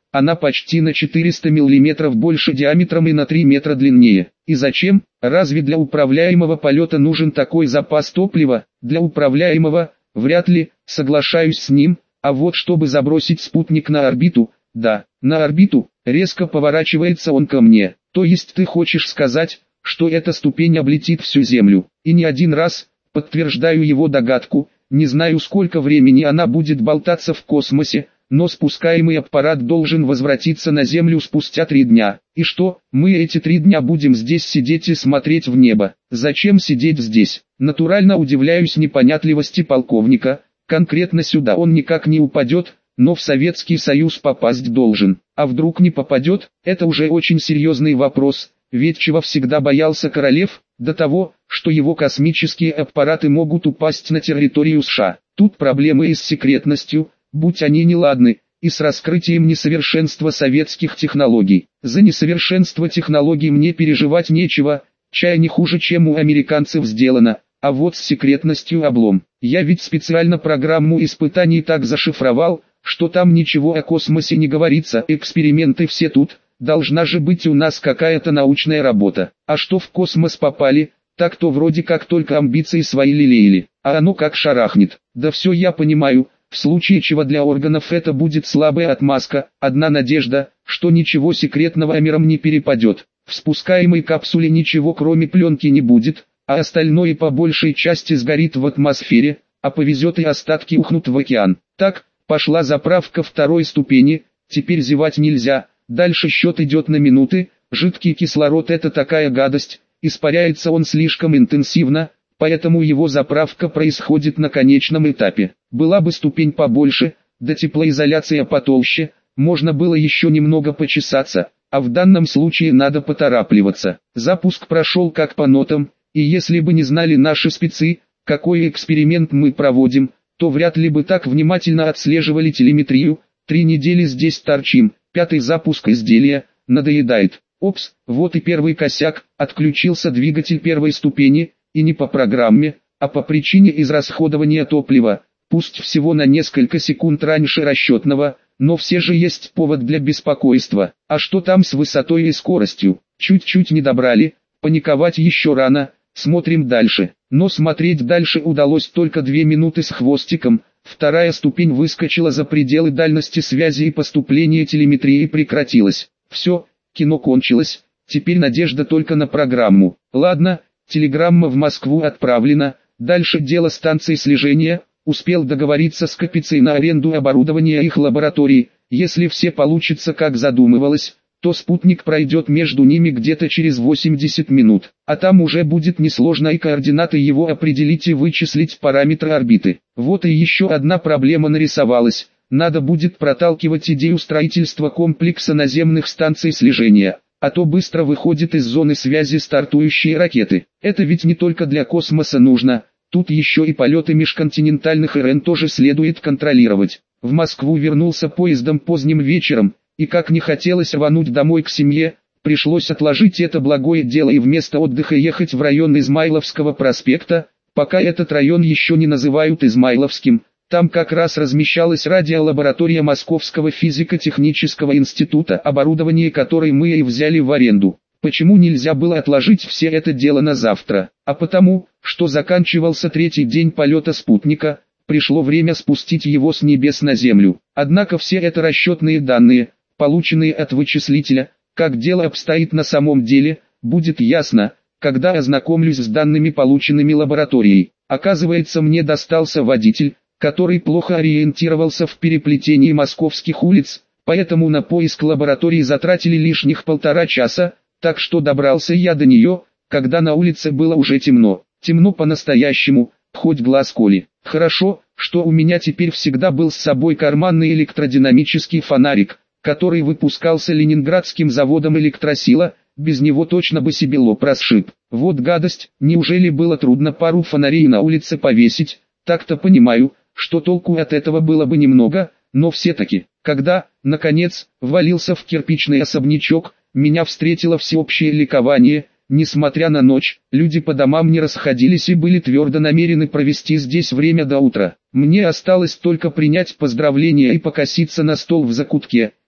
Она почти на 400 мм больше диаметром и на 3 метра длиннее. И зачем? Разве для управляемого полета нужен такой запас топлива? Для управляемого, вряд ли, соглашаюсь с ним, а вот чтобы забросить спутник на орбиту, да, на орбиту, резко поворачивается он ко мне. То есть ты хочешь сказать, что эта ступень облетит всю Землю, и не один раз, подтверждаю его догадку, не знаю сколько времени она будет болтаться в космосе, но спускаемый аппарат должен возвратиться на Землю спустя 3 дня. И что, мы эти 3 дня будем здесь сидеть и смотреть в небо? Зачем сидеть здесь? Натурально удивляюсь непонятливости полковника, конкретно сюда он никак не упадет, но в Советский Союз попасть должен. А вдруг не попадет, это уже очень серьезный вопрос, ведь чего всегда боялся Королев, до того, что его космические аппараты могут упасть на территорию США. Тут проблемы и с секретностью, будь они неладны, и с раскрытием несовершенства советских технологий. За несовершенство технологий мне переживать нечего, чай не хуже, чем у американцев сделано, а вот с секретностью облом. Я ведь специально программу испытаний так зашифровал, что там ничего о космосе не говорится, эксперименты все тут, должна же быть у нас какая-то научная работа. А что в космос попали, так то вроде как только амбиции свои лелеяли, а оно как шарахнет. Да все я понимаю. В случае чего для органов это будет слабая отмазка, одна надежда, что ничего секретного миром не перепадет. В спускаемой капсуле ничего кроме пленки не будет, а остальное по большей части сгорит в атмосфере, а повезет и остатки ухнут в океан. Так, пошла заправка 2-й ступени, теперь зевать нельзя, дальше счет идет на минуты, жидкий кислород это такая гадость, испаряется он слишком интенсивно, поэтому его заправка происходит на конечном этапе. Была бы ступень побольше, да теплоизоляция потолще, можно было еще немного почесаться, а в данном случае надо поторапливаться. Запуск прошел как по нотам, и если бы не знали наши спецы, какой эксперимент мы проводим, то вряд ли бы так внимательно отслеживали телеметрию. 3 недели здесь торчим, 5-й запуск изделия, надоедает. Опс, вот и первый косяк, отключился двигатель 1-й ступени, и не по программе, а по причине израсходования топлива, пусть всего на несколько секунд раньше расчетного, но все же есть повод для беспокойства. А что там с высотой и скоростью? Чуть-чуть не добрали, паниковать еще рано, смотрим дальше. Но смотреть дальше удалось только 2 минуты с хвостиком, 2-я ступень выскочила за пределы дальности связи и поступление телеметрии прекратилось. Все, кино кончилось, теперь надежда только на программу. Ладно, телеграмма в Москву отправлена, дальше дело станции слежения, успел договориться с Капицей на аренду оборудования их лаборатории, если все получится как задумывалось, то спутник пройдет между ними где-то через 80 минут, а там уже будет несложно и координаты его определить и вычислить параметры орбиты. Вот и еще одна проблема нарисовалась, надо будет проталкивать идею строительства комплекса наземных станций слежения. А то быстро выходит из зоны связи стартующие ракеты. Это ведь не только для космоса нужно, тут еще и полеты межконтинентальных РН тоже следует контролировать. В Москву вернулся поездом поздним вечером, и как не хотелось рвануть домой к семье, пришлось отложить это благое дело и вместо отдыха ехать в район Измайловского проспекта, пока этот район еще не называют Измайловским. Там как раз размещалась радиолаборатория Московского физико-технического института, оборудование которой мы и взяли в аренду. Почему нельзя было отложить все это дело на завтра? А потому, что заканчивался 3-й день полета спутника, пришло время спустить его с небес на Землю. Однако все это расчетные данные, полученные от вычислителя, как дело обстоит на самом деле, будет ясно, когда ознакомлюсь с данными, полученными лабораторией. Оказывается, мне достался водитель, который плохо ориентировался в переплетении московских улиц, поэтому на поиск лаборатории затратили лишних 1,5 часа, так что добрался я до нее, когда на улице было уже темно. Темно по-настоящему, хоть глаз коли. Хорошо, что у меня теперь всегда был с собой карманный электродинамический фонарик, который выпускался Ленинградским заводом «Электросила», без него точно бы себе лоб расшиб. Вот гадость, неужели было трудно пару фонарей на улице повесить? Так-то понимаю, что толку от этого было бы немного, но все-таки, когда, наконец, ввалился в кирпичный особнячок, меня встретило всеобщее ликование. Несмотря на ночь, люди по домам не расходились и были твердо намерены провести здесь время до утра. Мне осталось только принять поздравления и покоситься на стол в закутке,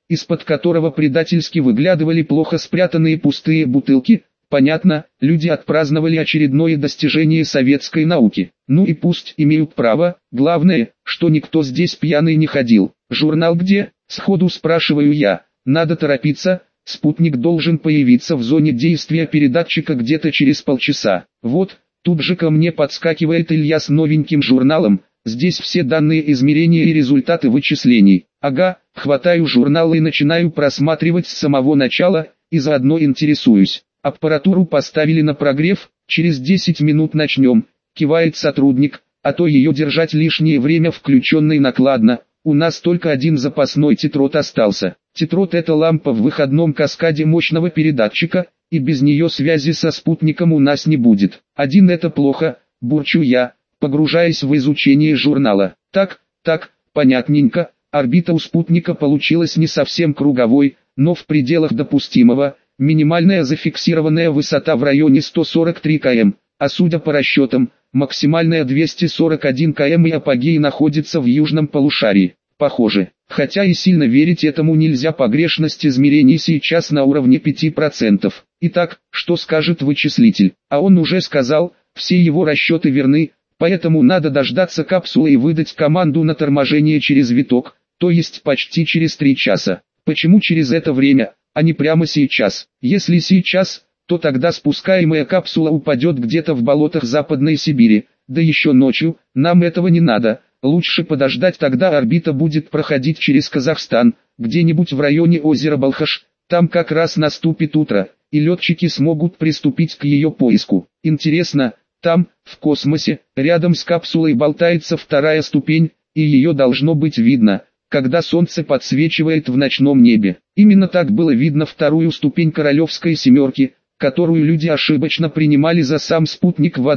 из-под которого предательски выглядывали плохо спрятанные пустые бутылки. Понятно, люди отпраздновали очередное достижение советской науки. Ну и пусть имеют право, главное, что никто здесь пьяный не ходил. Журнал где? Сходу спрашиваю я. Надо торопиться, спутник должен появиться в зоне действия передатчика где-то через полчаса. Вот, тут же ко мне подскакивает Илья с новеньким журналом. Здесь все данные измерения и результаты вычислений. Ага, хватаю журнал и начинаю просматривать с самого начала, и заодно интересуюсь. Аппаратуру поставили на прогрев, через 10 минут начнем, кивает сотрудник, а то ее держать лишнее время включенной накладно. У нас только один запасной тетрод остался. Тетрод — это лампа в выходном каскаде мощного передатчика, и без нее связи со спутником у нас не будет. Один — это плохо, бурчу я, погружаясь в изучение журнала. Так, понятненько, орбита у спутника получилась не совсем круговой, но в пределах допустимого. Минимальная зафиксированная высота в районе 143 км, а судя по расчетам, максимальная 241 км и апогей находится в южном полушарии. Похоже, хотя и сильно верить этому нельзя, погрешность измерений сейчас на уровне 5%. Итак, что скажет вычислитель? А он уже сказал, все его расчеты верны, поэтому надо дождаться капсулы и выдать команду на торможение через виток, то есть почти через 3 часа. Почему через это время, а не прямо сейчас? Если сейчас, то тогда спускаемая капсула упадет где-то в болотах Западной Сибири, да еще ночью. Нам этого не надо, лучше подождать, тогда орбита будет проходить через Казахстан, где-нибудь в районе озера Балхаш, там как раз наступит утро, и летчики смогут приступить к ее поиску. Интересно, там, в космосе, рядом с капсулой болтается вторая ступень, и ее должно быть видно, когда солнце подсвечивает в ночном небе. Именно так было видно вторую ступень Королевской семерки, которую люди ошибочно принимали за сам спутник в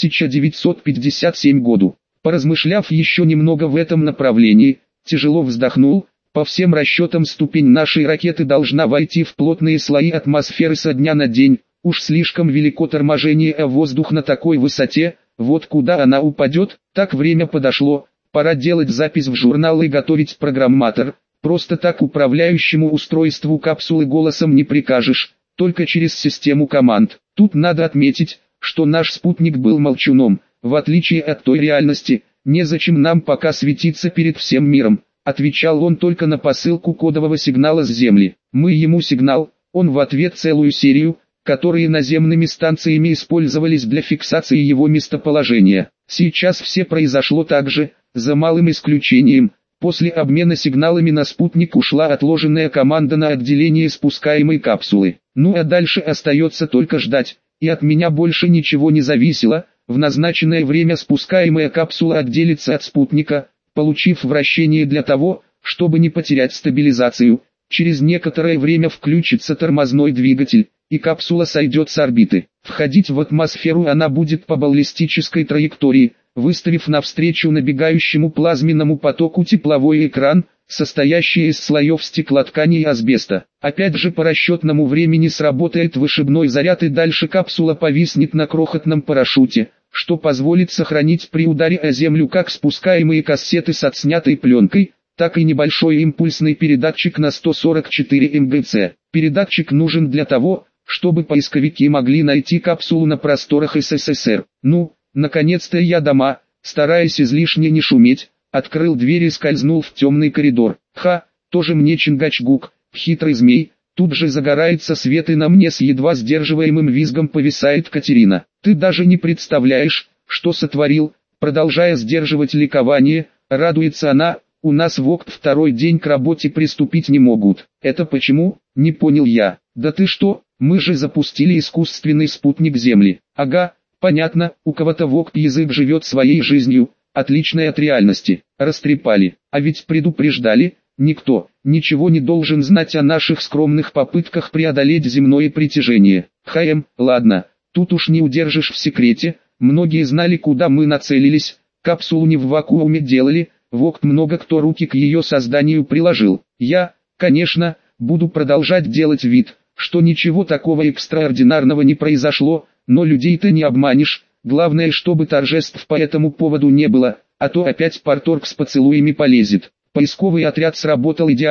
1957 году. Поразмышляв еще немного в этом направлении, тяжело вздохнул. По всем расчетам ступень нашей ракеты должна войти в плотные слои атмосферы со дня на день. Уж слишком велико торможение, а воздух на такой высоте, вот куда она упадет. Так, время подошло. Пора делать запись в журнал и готовить программатор. Просто так управляющему устройству капсулы голосом не прикажешь, только через систему команд. Тут надо отметить, что наш спутник был молчуном. В отличие от той реальности, незачем нам пока светиться перед всем миром. Отвечал он только на посылку кодового сигнала с Земли. Мы ему сигнал, он в ответ целую серию, которые наземными станциями использовались для фиксации его местоположения. Сейчас все произошло так же. За малым исключением, после обмена сигналами на спутник ушла отложенная команда на отделение спускаемой капсулы. Ну а дальше остается только ждать, и от меня больше ничего не зависело. В назначенное время спускаемая капсула отделится от спутника, получив вращение для того, чтобы не потерять стабилизацию. Через некоторое время включится тормозной двигатель, и капсула сойдет с орбиты. Входить в атмосферу она будет по баллистической траектории, выставив навстречу набегающему плазменному потоку тепловой экран, состоящий из слоев стеклоткани и асбеста. Опять же по расчетному времени сработает вышибной заряд, и дальше капсула повиснет на крохотном парашюте, что позволит сохранить при ударе о землю как спускаемые кассеты с отснятой пленкой, так и небольшой импульсный передатчик на 144 МГц. Передатчик нужен для того, чтобы поисковики могли найти капсулу на просторах СССР. Ну, наконец-то я дома. Стараясь излишне не шуметь, открыл дверь и скользнул в темный коридор. Тоже мне Чингачгук, хитрый змей. Тут же загорается свет, и на мне с едва сдерживаемым визгом повисает Катерина. Ты даже не представляешь, что сотворил. Продолжая сдерживать ликование, радуется она. У нас в ОКТ второй день к работе приступить не могут. Это почему? Не понял я. Да ты что, мы же запустили искусственный спутник Земли. Ага, понятно, у кого-то в ОКТ язык живет своей жизнью, отличной от реальности. Растрепали, а ведь предупреждали. Никто, ничего не должен знать о наших скромных попытках преодолеть земное притяжение. Ладно, тут уж не удержишь в секрете. Многие знали, куда мы нацелились. Капсулу не в вакууме делали. В ОКТ много кто руки к ее созданию приложил. Я, конечно, буду продолжать делать вид, что ничего такого экстраординарного не произошло, но людей-то не обманешь. Главное, чтобы торжеств по этому поводу не было, а то опять парторг с поцелуями полезет. Поисковый отряд сработал идеально,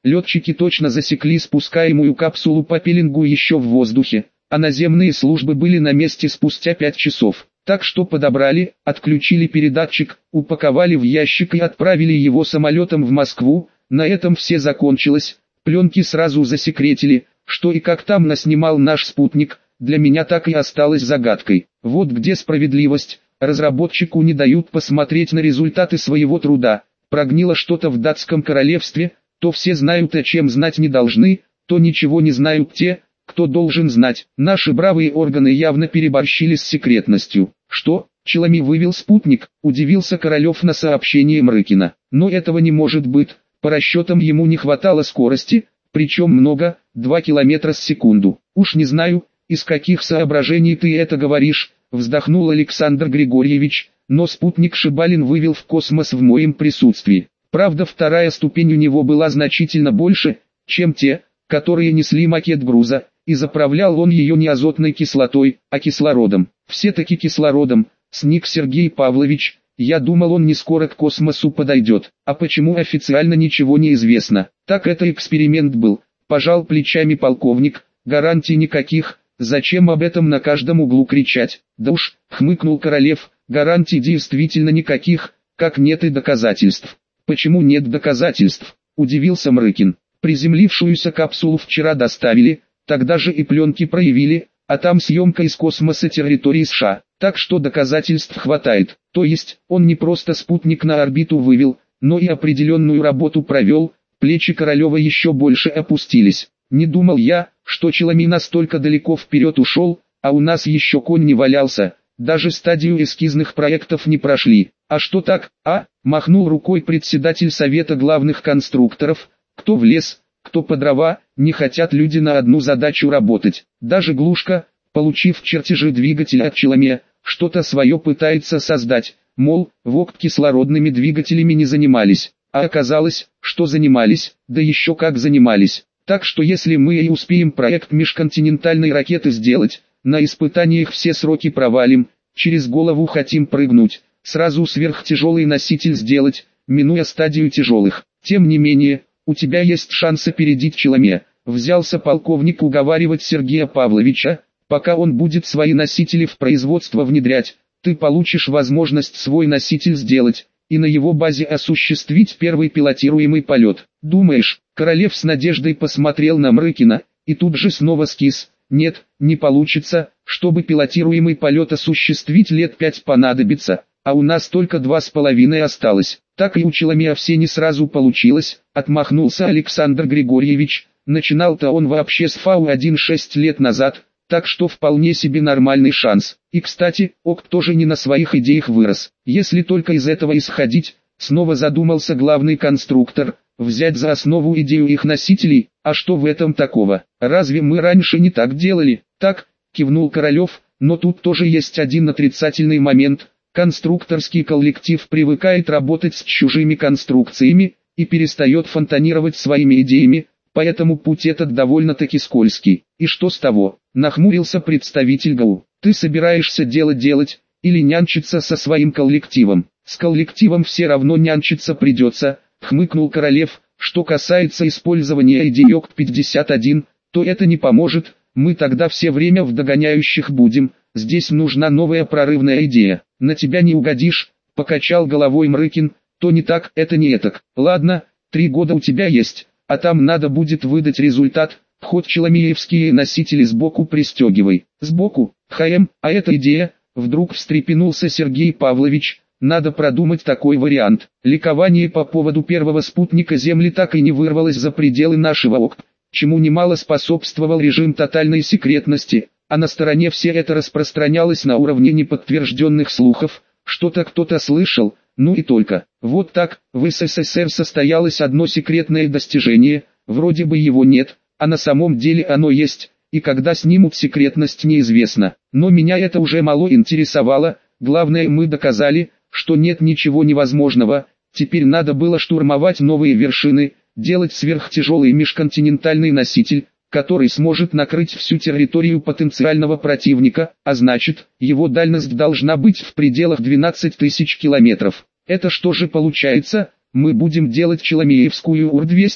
Летчики точно засекли спускаемую капсулу по пеленгу еще в воздухе, а наземные службы были на месте спустя 5 часов. Так что подобрали, отключили передатчик, упаковали в ящик и отправили его самолетом в Москву. На этом все закончилось, пленки сразу засекретили, что и как там наснимал наш спутник, для меня так и осталось загадкой. Вот где справедливость, разработчику не дают посмотреть на результаты своего труда. Прогнило что-то в датском королевстве, то все знают, о чем знать не должны, то ничего не знают те, кто должен знать. Наши бравые органы явно переборщили с секретностью. Что, Челами вывел спутник, удивился Королев на сообщение Мрыкина. Но этого не может быть, по расчетам ему не хватало скорости, причем много, 2 километра в секунду. Уж не знаю, из каких соображений ты это говоришь, вздохнул Александр Григорьевич, но спутник Шибалин вывел в космос в моем присутствии. Правда, вторая ступень у него была значительно больше, чем те, которые несли макет груза, и заправлял он ее не азотной кислотой, а кислородом. Все-таки кислородом, сник Сергей Павлович, я думал, он не скоро к космосу подойдет. А почему официально ничего не известно? Так это эксперимент был, пожал плечами полковник, гарантий никаких, зачем об этом на каждом углу кричать? Да уж, хмыкнул Королев, гарантий действительно никаких, как нет и доказательств. Почему нет доказательств? Удивился Мрыкин. Приземлившуюся капсулу вчера доставили, тогда же и пленки проявили, а там съемка из космоса территории США. Так что доказательств хватает. То есть, он не просто спутник на орбиту вывел, но и определенную работу провел. Плечи Королева еще больше опустились. Не думал я, что Челами настолько далеко вперед ушел, а у нас еще конь не валялся. Даже стадию эскизных проектов не прошли. А что так, а? Махнул рукой председатель совета главных конструкторов. Кто в лес, кто по дрова, не хотят люди на одну задачу работать. Даже Глушка, получив чертежи двигателя от Челами, что-то свое пытается создать. Мол, ВОК кислородными двигателями не занимались. А оказалось, что занимались, да еще как занимались. Так что если мы и успеем проект межконтинентальной ракеты сделать, на испытаниях все сроки провалим, через голову хотим прыгнуть, сразу сверхтяжелый носитель сделать, минуя стадию тяжелых. Тем не менее, у тебя есть шанс опередить Челами. Взялся полковник уговаривать Сергея Павловича, пока он будет свои носители в производство внедрять, ты получишь возможность свой носитель сделать, и на его базе осуществить первый пилотируемый полет. Думаешь? Королев с надеждой посмотрел на Мрыкина, и тут же снова скис. Нет, не получится, чтобы пилотируемый полет осуществить лет 5 понадобится, а у нас только 2,5 осталось. Так и у Челами все не сразу получилось, отмахнулся Александр Григорьевич. Начинал-то он вообще с Фау-1 6 лет назад, так что вполне себе нормальный шанс. И кстати, ОК тоже не на своих идеях вырос. Если только из этого исходить, снова задумался главный конструктор, взять за основу идею их носителей, а что в этом такого? Разве мы раньше не так делали? Так, кивнул Королев, но тут тоже есть один отрицательный момент. Конструкторский коллектив привыкает работать с чужими конструкциями и перестает фонтанировать своими идеями, поэтому путь этот довольно-таки скользкий. И что с того? Нахмурился представитель ГАУ. Ты собираешься делать, или нянчиться со своим коллективом? С коллективом все равно нянчиться придется, хмыкнул Королев. Что касается использования идеи ОКТ-51, то это не поможет, мы тогда все время в догоняющих будем, здесь нужна новая прорывная идея. На тебя не угодишь, покачал головой Мрыкин, то не так, это не этак. Ладно, 3 года у тебя есть, а там надо будет выдать результат, хоть челомиевские носители сбоку пристегивай. Сбоку, а эта идея, вдруг встрепенулся Сергей Павлович. Надо продумать такой вариант. Ликование по поводу первого спутника Земли так и не вырвалось за пределы нашего ОК, чему немало способствовал режим тотальной секретности, а на стороне все это распространялось на уровне неподтвержденных слухов, что-то кто-то слышал, ну и только. Вот так, в СССР состоялось одно секретное достижение, вроде бы его нет, а на самом деле оно есть, и когда снимут секретность неизвестно. Но меня это уже мало интересовало, главное мы доказали, что нет ничего невозможного, теперь надо было штурмовать новые вершины, делать сверхтяжелый межконтинентальный носитель, который сможет накрыть всю территорию потенциального противника, а значит, его дальность должна быть в пределах 12 тысяч километров. Это что же получается, мы будем делать Челомеевскую УР-200?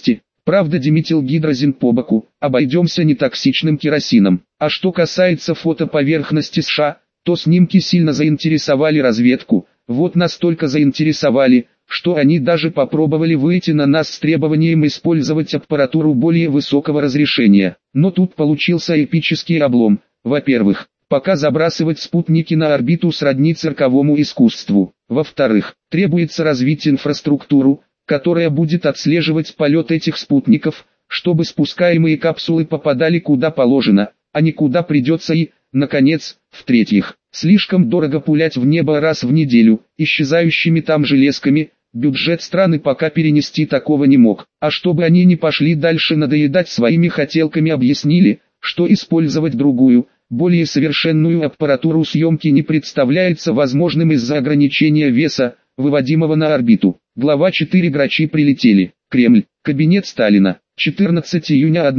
Правда, диметилгидрозин по боку, обойдемся нетоксичным керосином. А что касается фото поверхности США, то снимки сильно заинтересовали разведку. Вот настолько заинтересовали, что они даже попробовали выйти на нас с требованием использовать аппаратуру более высокого разрешения. Но тут получился эпический облом. Во-первых, пока забрасывать спутники на орбиту сродни цирковому искусству. Во-вторых, требуется развить инфраструктуру, которая будет отслеживать полет этих спутников, чтобы спускаемые капсулы попадали куда положено, а не куда придется и, наконец, в-третьих, слишком дорого пулять в небо раз в неделю, исчезающими там железками, бюджет страны пока перенести такого не мог. А чтобы они не пошли дальше надоедать своими хотелками, объяснили, что использовать другую, более совершенную аппаратуру съемки не представляется возможным из-за ограничения веса, выводимого на орбиту. Глава 4. Грачи прилетели. Кремль. Кабинет Сталина. 14 июня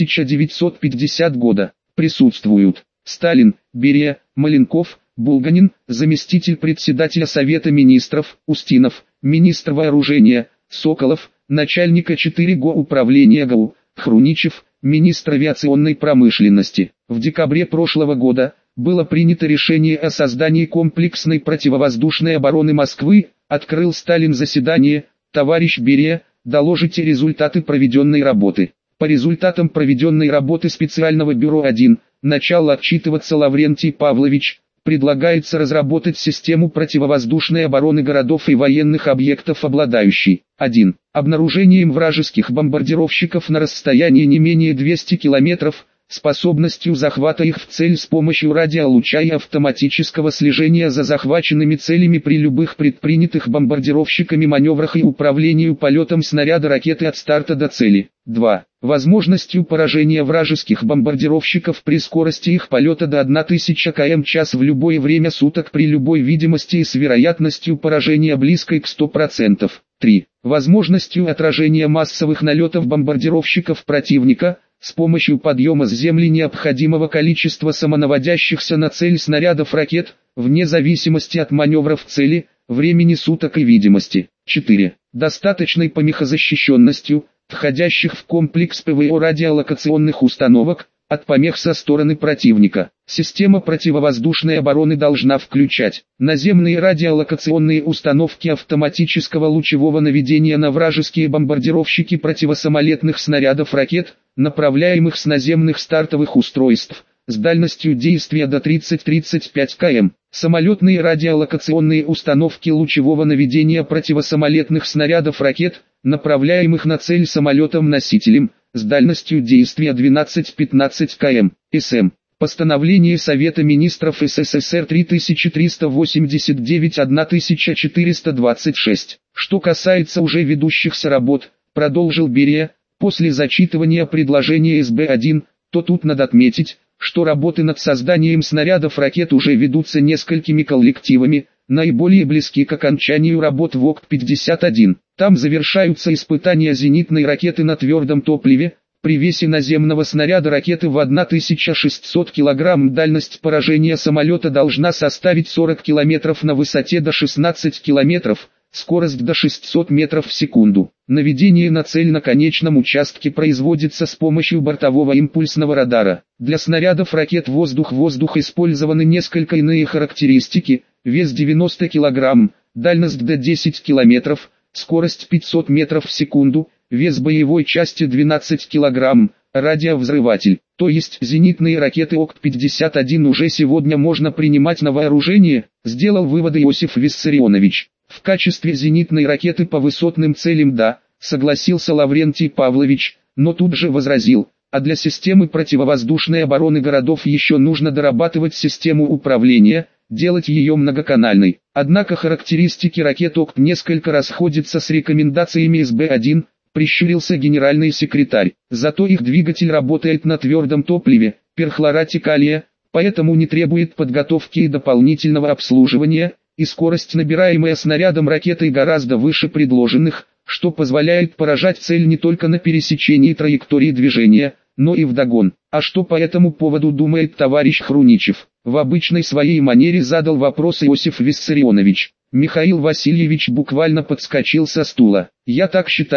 1950 года. Присутствуют Сталин, Берия, Маленков, Булганин, заместитель председателя Совета министров, Устинов, министр вооружения, Соколов, начальника 4 ГО управления ГАУ, Хруничев, министр авиационной промышленности. В декабре прошлого года было принято решение о создании комплексной противовоздушной обороны Москвы. Открыл Сталин заседание. Товарищ Берия, доложите результаты проведенной работы. По результатам проведенной работы специального бюро 1, начал отчитываться Лаврентий Павлович. Предлагается разработать систему противовоздушной обороны городов и военных объектов, обладающей 1. Обнаружением вражеских бомбардировщиков на расстоянии не менее 200 километров, способностью захвата их в цель с помощью радиолуча и автоматического слежения за захваченными целями при любых предпринятых бомбардировщиками маневрах и управлению полетом снаряда ракеты от старта до цели. 2. Возможностью поражения вражеских бомбардировщиков при скорости их полета до 1000 км/ч в любое время суток при любой видимости и с вероятностью поражения близкой к 100%. 3. Возможностью отражения массовых налетов бомбардировщиков противника, с помощью подъема с земли необходимого количества самонаводящихся на цель снарядов ракет, вне зависимости от маневров цели, времени суток и видимости. 4. Достаточной помехозащищенностью, входящих в комплекс ПВО радиолокационных установок, от помех со стороны противника. Система противовоздушной обороны должна включать наземные радиолокационные установки автоматического лучевого наведения на вражеские бомбардировщики противосамолетных снарядов ракет, направляемых с наземных стартовых устройств, с дальностью действия до 30-35 км. Самолетные радиолокационные установки лучевого наведения противосамолетных снарядов ракет, направляемых на цель самолетом-носителем, с дальностью действия 12-15 км. СМ. Постановление Совета Министров СССР 3389-1426. Что касается уже ведущихся работ, продолжил Берия, после зачитывания предложения СБ-1, то тут надо отметить, что работы над созданием снарядов ракет уже ведутся несколькими коллективами, наиболее близки к окончанию работ в ОКТ-51. Там завершаются испытания зенитной ракеты на твердом топливе, при весе наземного снаряда ракеты в 1600 кг. Дальность поражения самолета должна составить 40 км на высоте до 16 км, скорость до 600 метров в секунду. Наведение на цель на конечном участке производится с помощью бортового импульсного радара. Для снарядов ракет воздух-воздух использованы несколько иные характеристики: вес 90 кг, дальность до 10 км, скорость 500 метров в секунду, вес боевой части 12 кг, радиовзрыватель. То есть зенитные ракеты ОКТ-51 уже сегодня можно принимать на вооружение, сделал выводы Иосиф Виссарионович. В качестве зенитной ракеты по высотным целям да, согласился Лаврентий Павлович, но тут же возразил, а для системы противовоздушной обороны городов еще нужно дорабатывать систему управления, делать ее многоканальной. Однако характеристики ракет ОКТ несколько расходятся с рекомендациями СБ-1, прищурился генеральный секретарь. Зато их двигатель работает на твердом топливе, перхлорате калия, поэтому не требует подготовки и дополнительного обслуживания, и скорость, набираемая снарядом ракетой, гораздо выше предложенных, что позволяет поражать цель не только на пересечении траектории движения, но и вдогон. А что по этому поводу думает товарищ Хруничев? В обычной своей манере задал вопрос Иосиф Виссарионович. Михаил Васильевич буквально подскочил со стула. Я так считаю,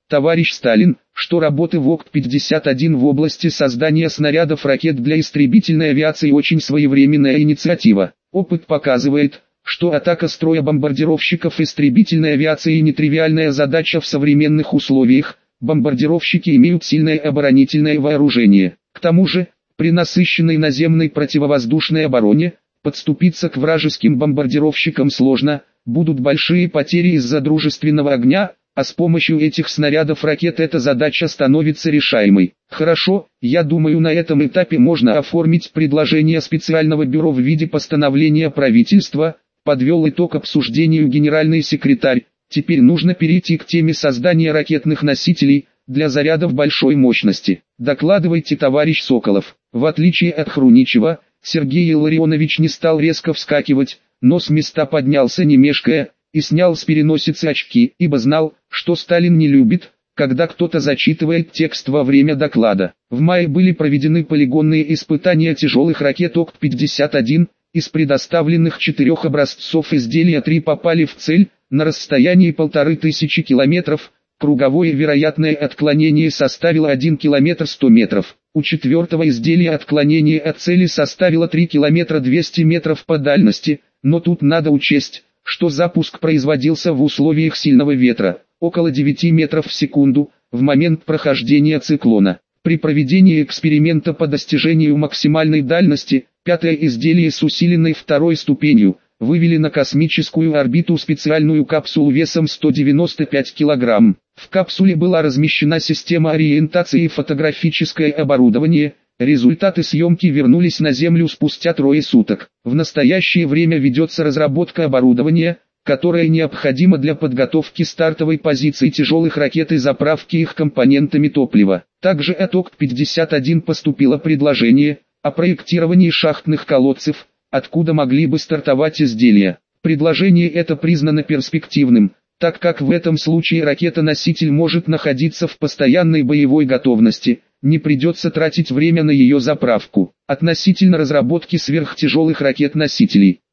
Товарищ Сталин, что работы ВОКТ-51 в области создания снарядов ракет для истребительной авиации очень своевременная инициатива. Опыт показывает, что атака строя бомбардировщиков истребительной авиации нетривиальная задача в современных условиях. Бомбардировщики имеют сильное оборонительное вооружение. К тому же, при насыщенной наземной противовоздушной обороне, подступиться к вражеским бомбардировщикам сложно, будут большие потери из-за дружественного огня, а с помощью этих снарядов-ракет эта задача становится решаемой. Хорошо, я думаю, на этом этапе можно оформить предложение специального бюро в виде постановления правительства, подвел итог обсуждению генеральный секретарь. Теперь нужно перейти к теме создания ракетных носителей для зарядов большой мощности. Докладывайте, товарищ Соколов. В отличие от Хруничева, Сергей Илларионович не стал резко вскакивать, но с места поднялся не мешкая, и снял с переносицы очки, ибо знал, что Сталин не любит, когда кто-то зачитывает текст во время доклада. В мае были проведены полигонные испытания тяжелых ракет ОКТ-51, из предоставленных 4 образцов изделия 3 попали в цель, на расстоянии 1500 километров, круговое вероятное отклонение составило 1 километр 100 метров. У 4-го изделия отклонение от цели составило 3 километра 200 метров по дальности, но тут надо учесть, что запуск производился в условиях сильного ветра, около 9 метров в секунду, в момент прохождения циклона. При проведении эксперимента по достижению максимальной дальности, 5-е изделие с усиленной 2-й ступенью, вывели на космическую орбиту специальную капсулу весом 195 кг. В капсуле была размещена система ориентации и фотографическое оборудование. Результаты съемки вернулись на Землю спустя 3 суток. В настоящее время ведется разработка оборудования, которое необходимо для подготовки стартовой позиции тяжелых ракет и заправки их компонентами топлива. Также от ОКТ-51 поступило предложение о проектировании шахтных колодцев, откуда могли бы стартовать изделия. Предложение это признано перспективным, так как в этом случае ракета-носитель может находиться в постоянной боевой готовности, не придется тратить время на ее заправку. Относительно разработки сверхтяжелых ракет-носителей,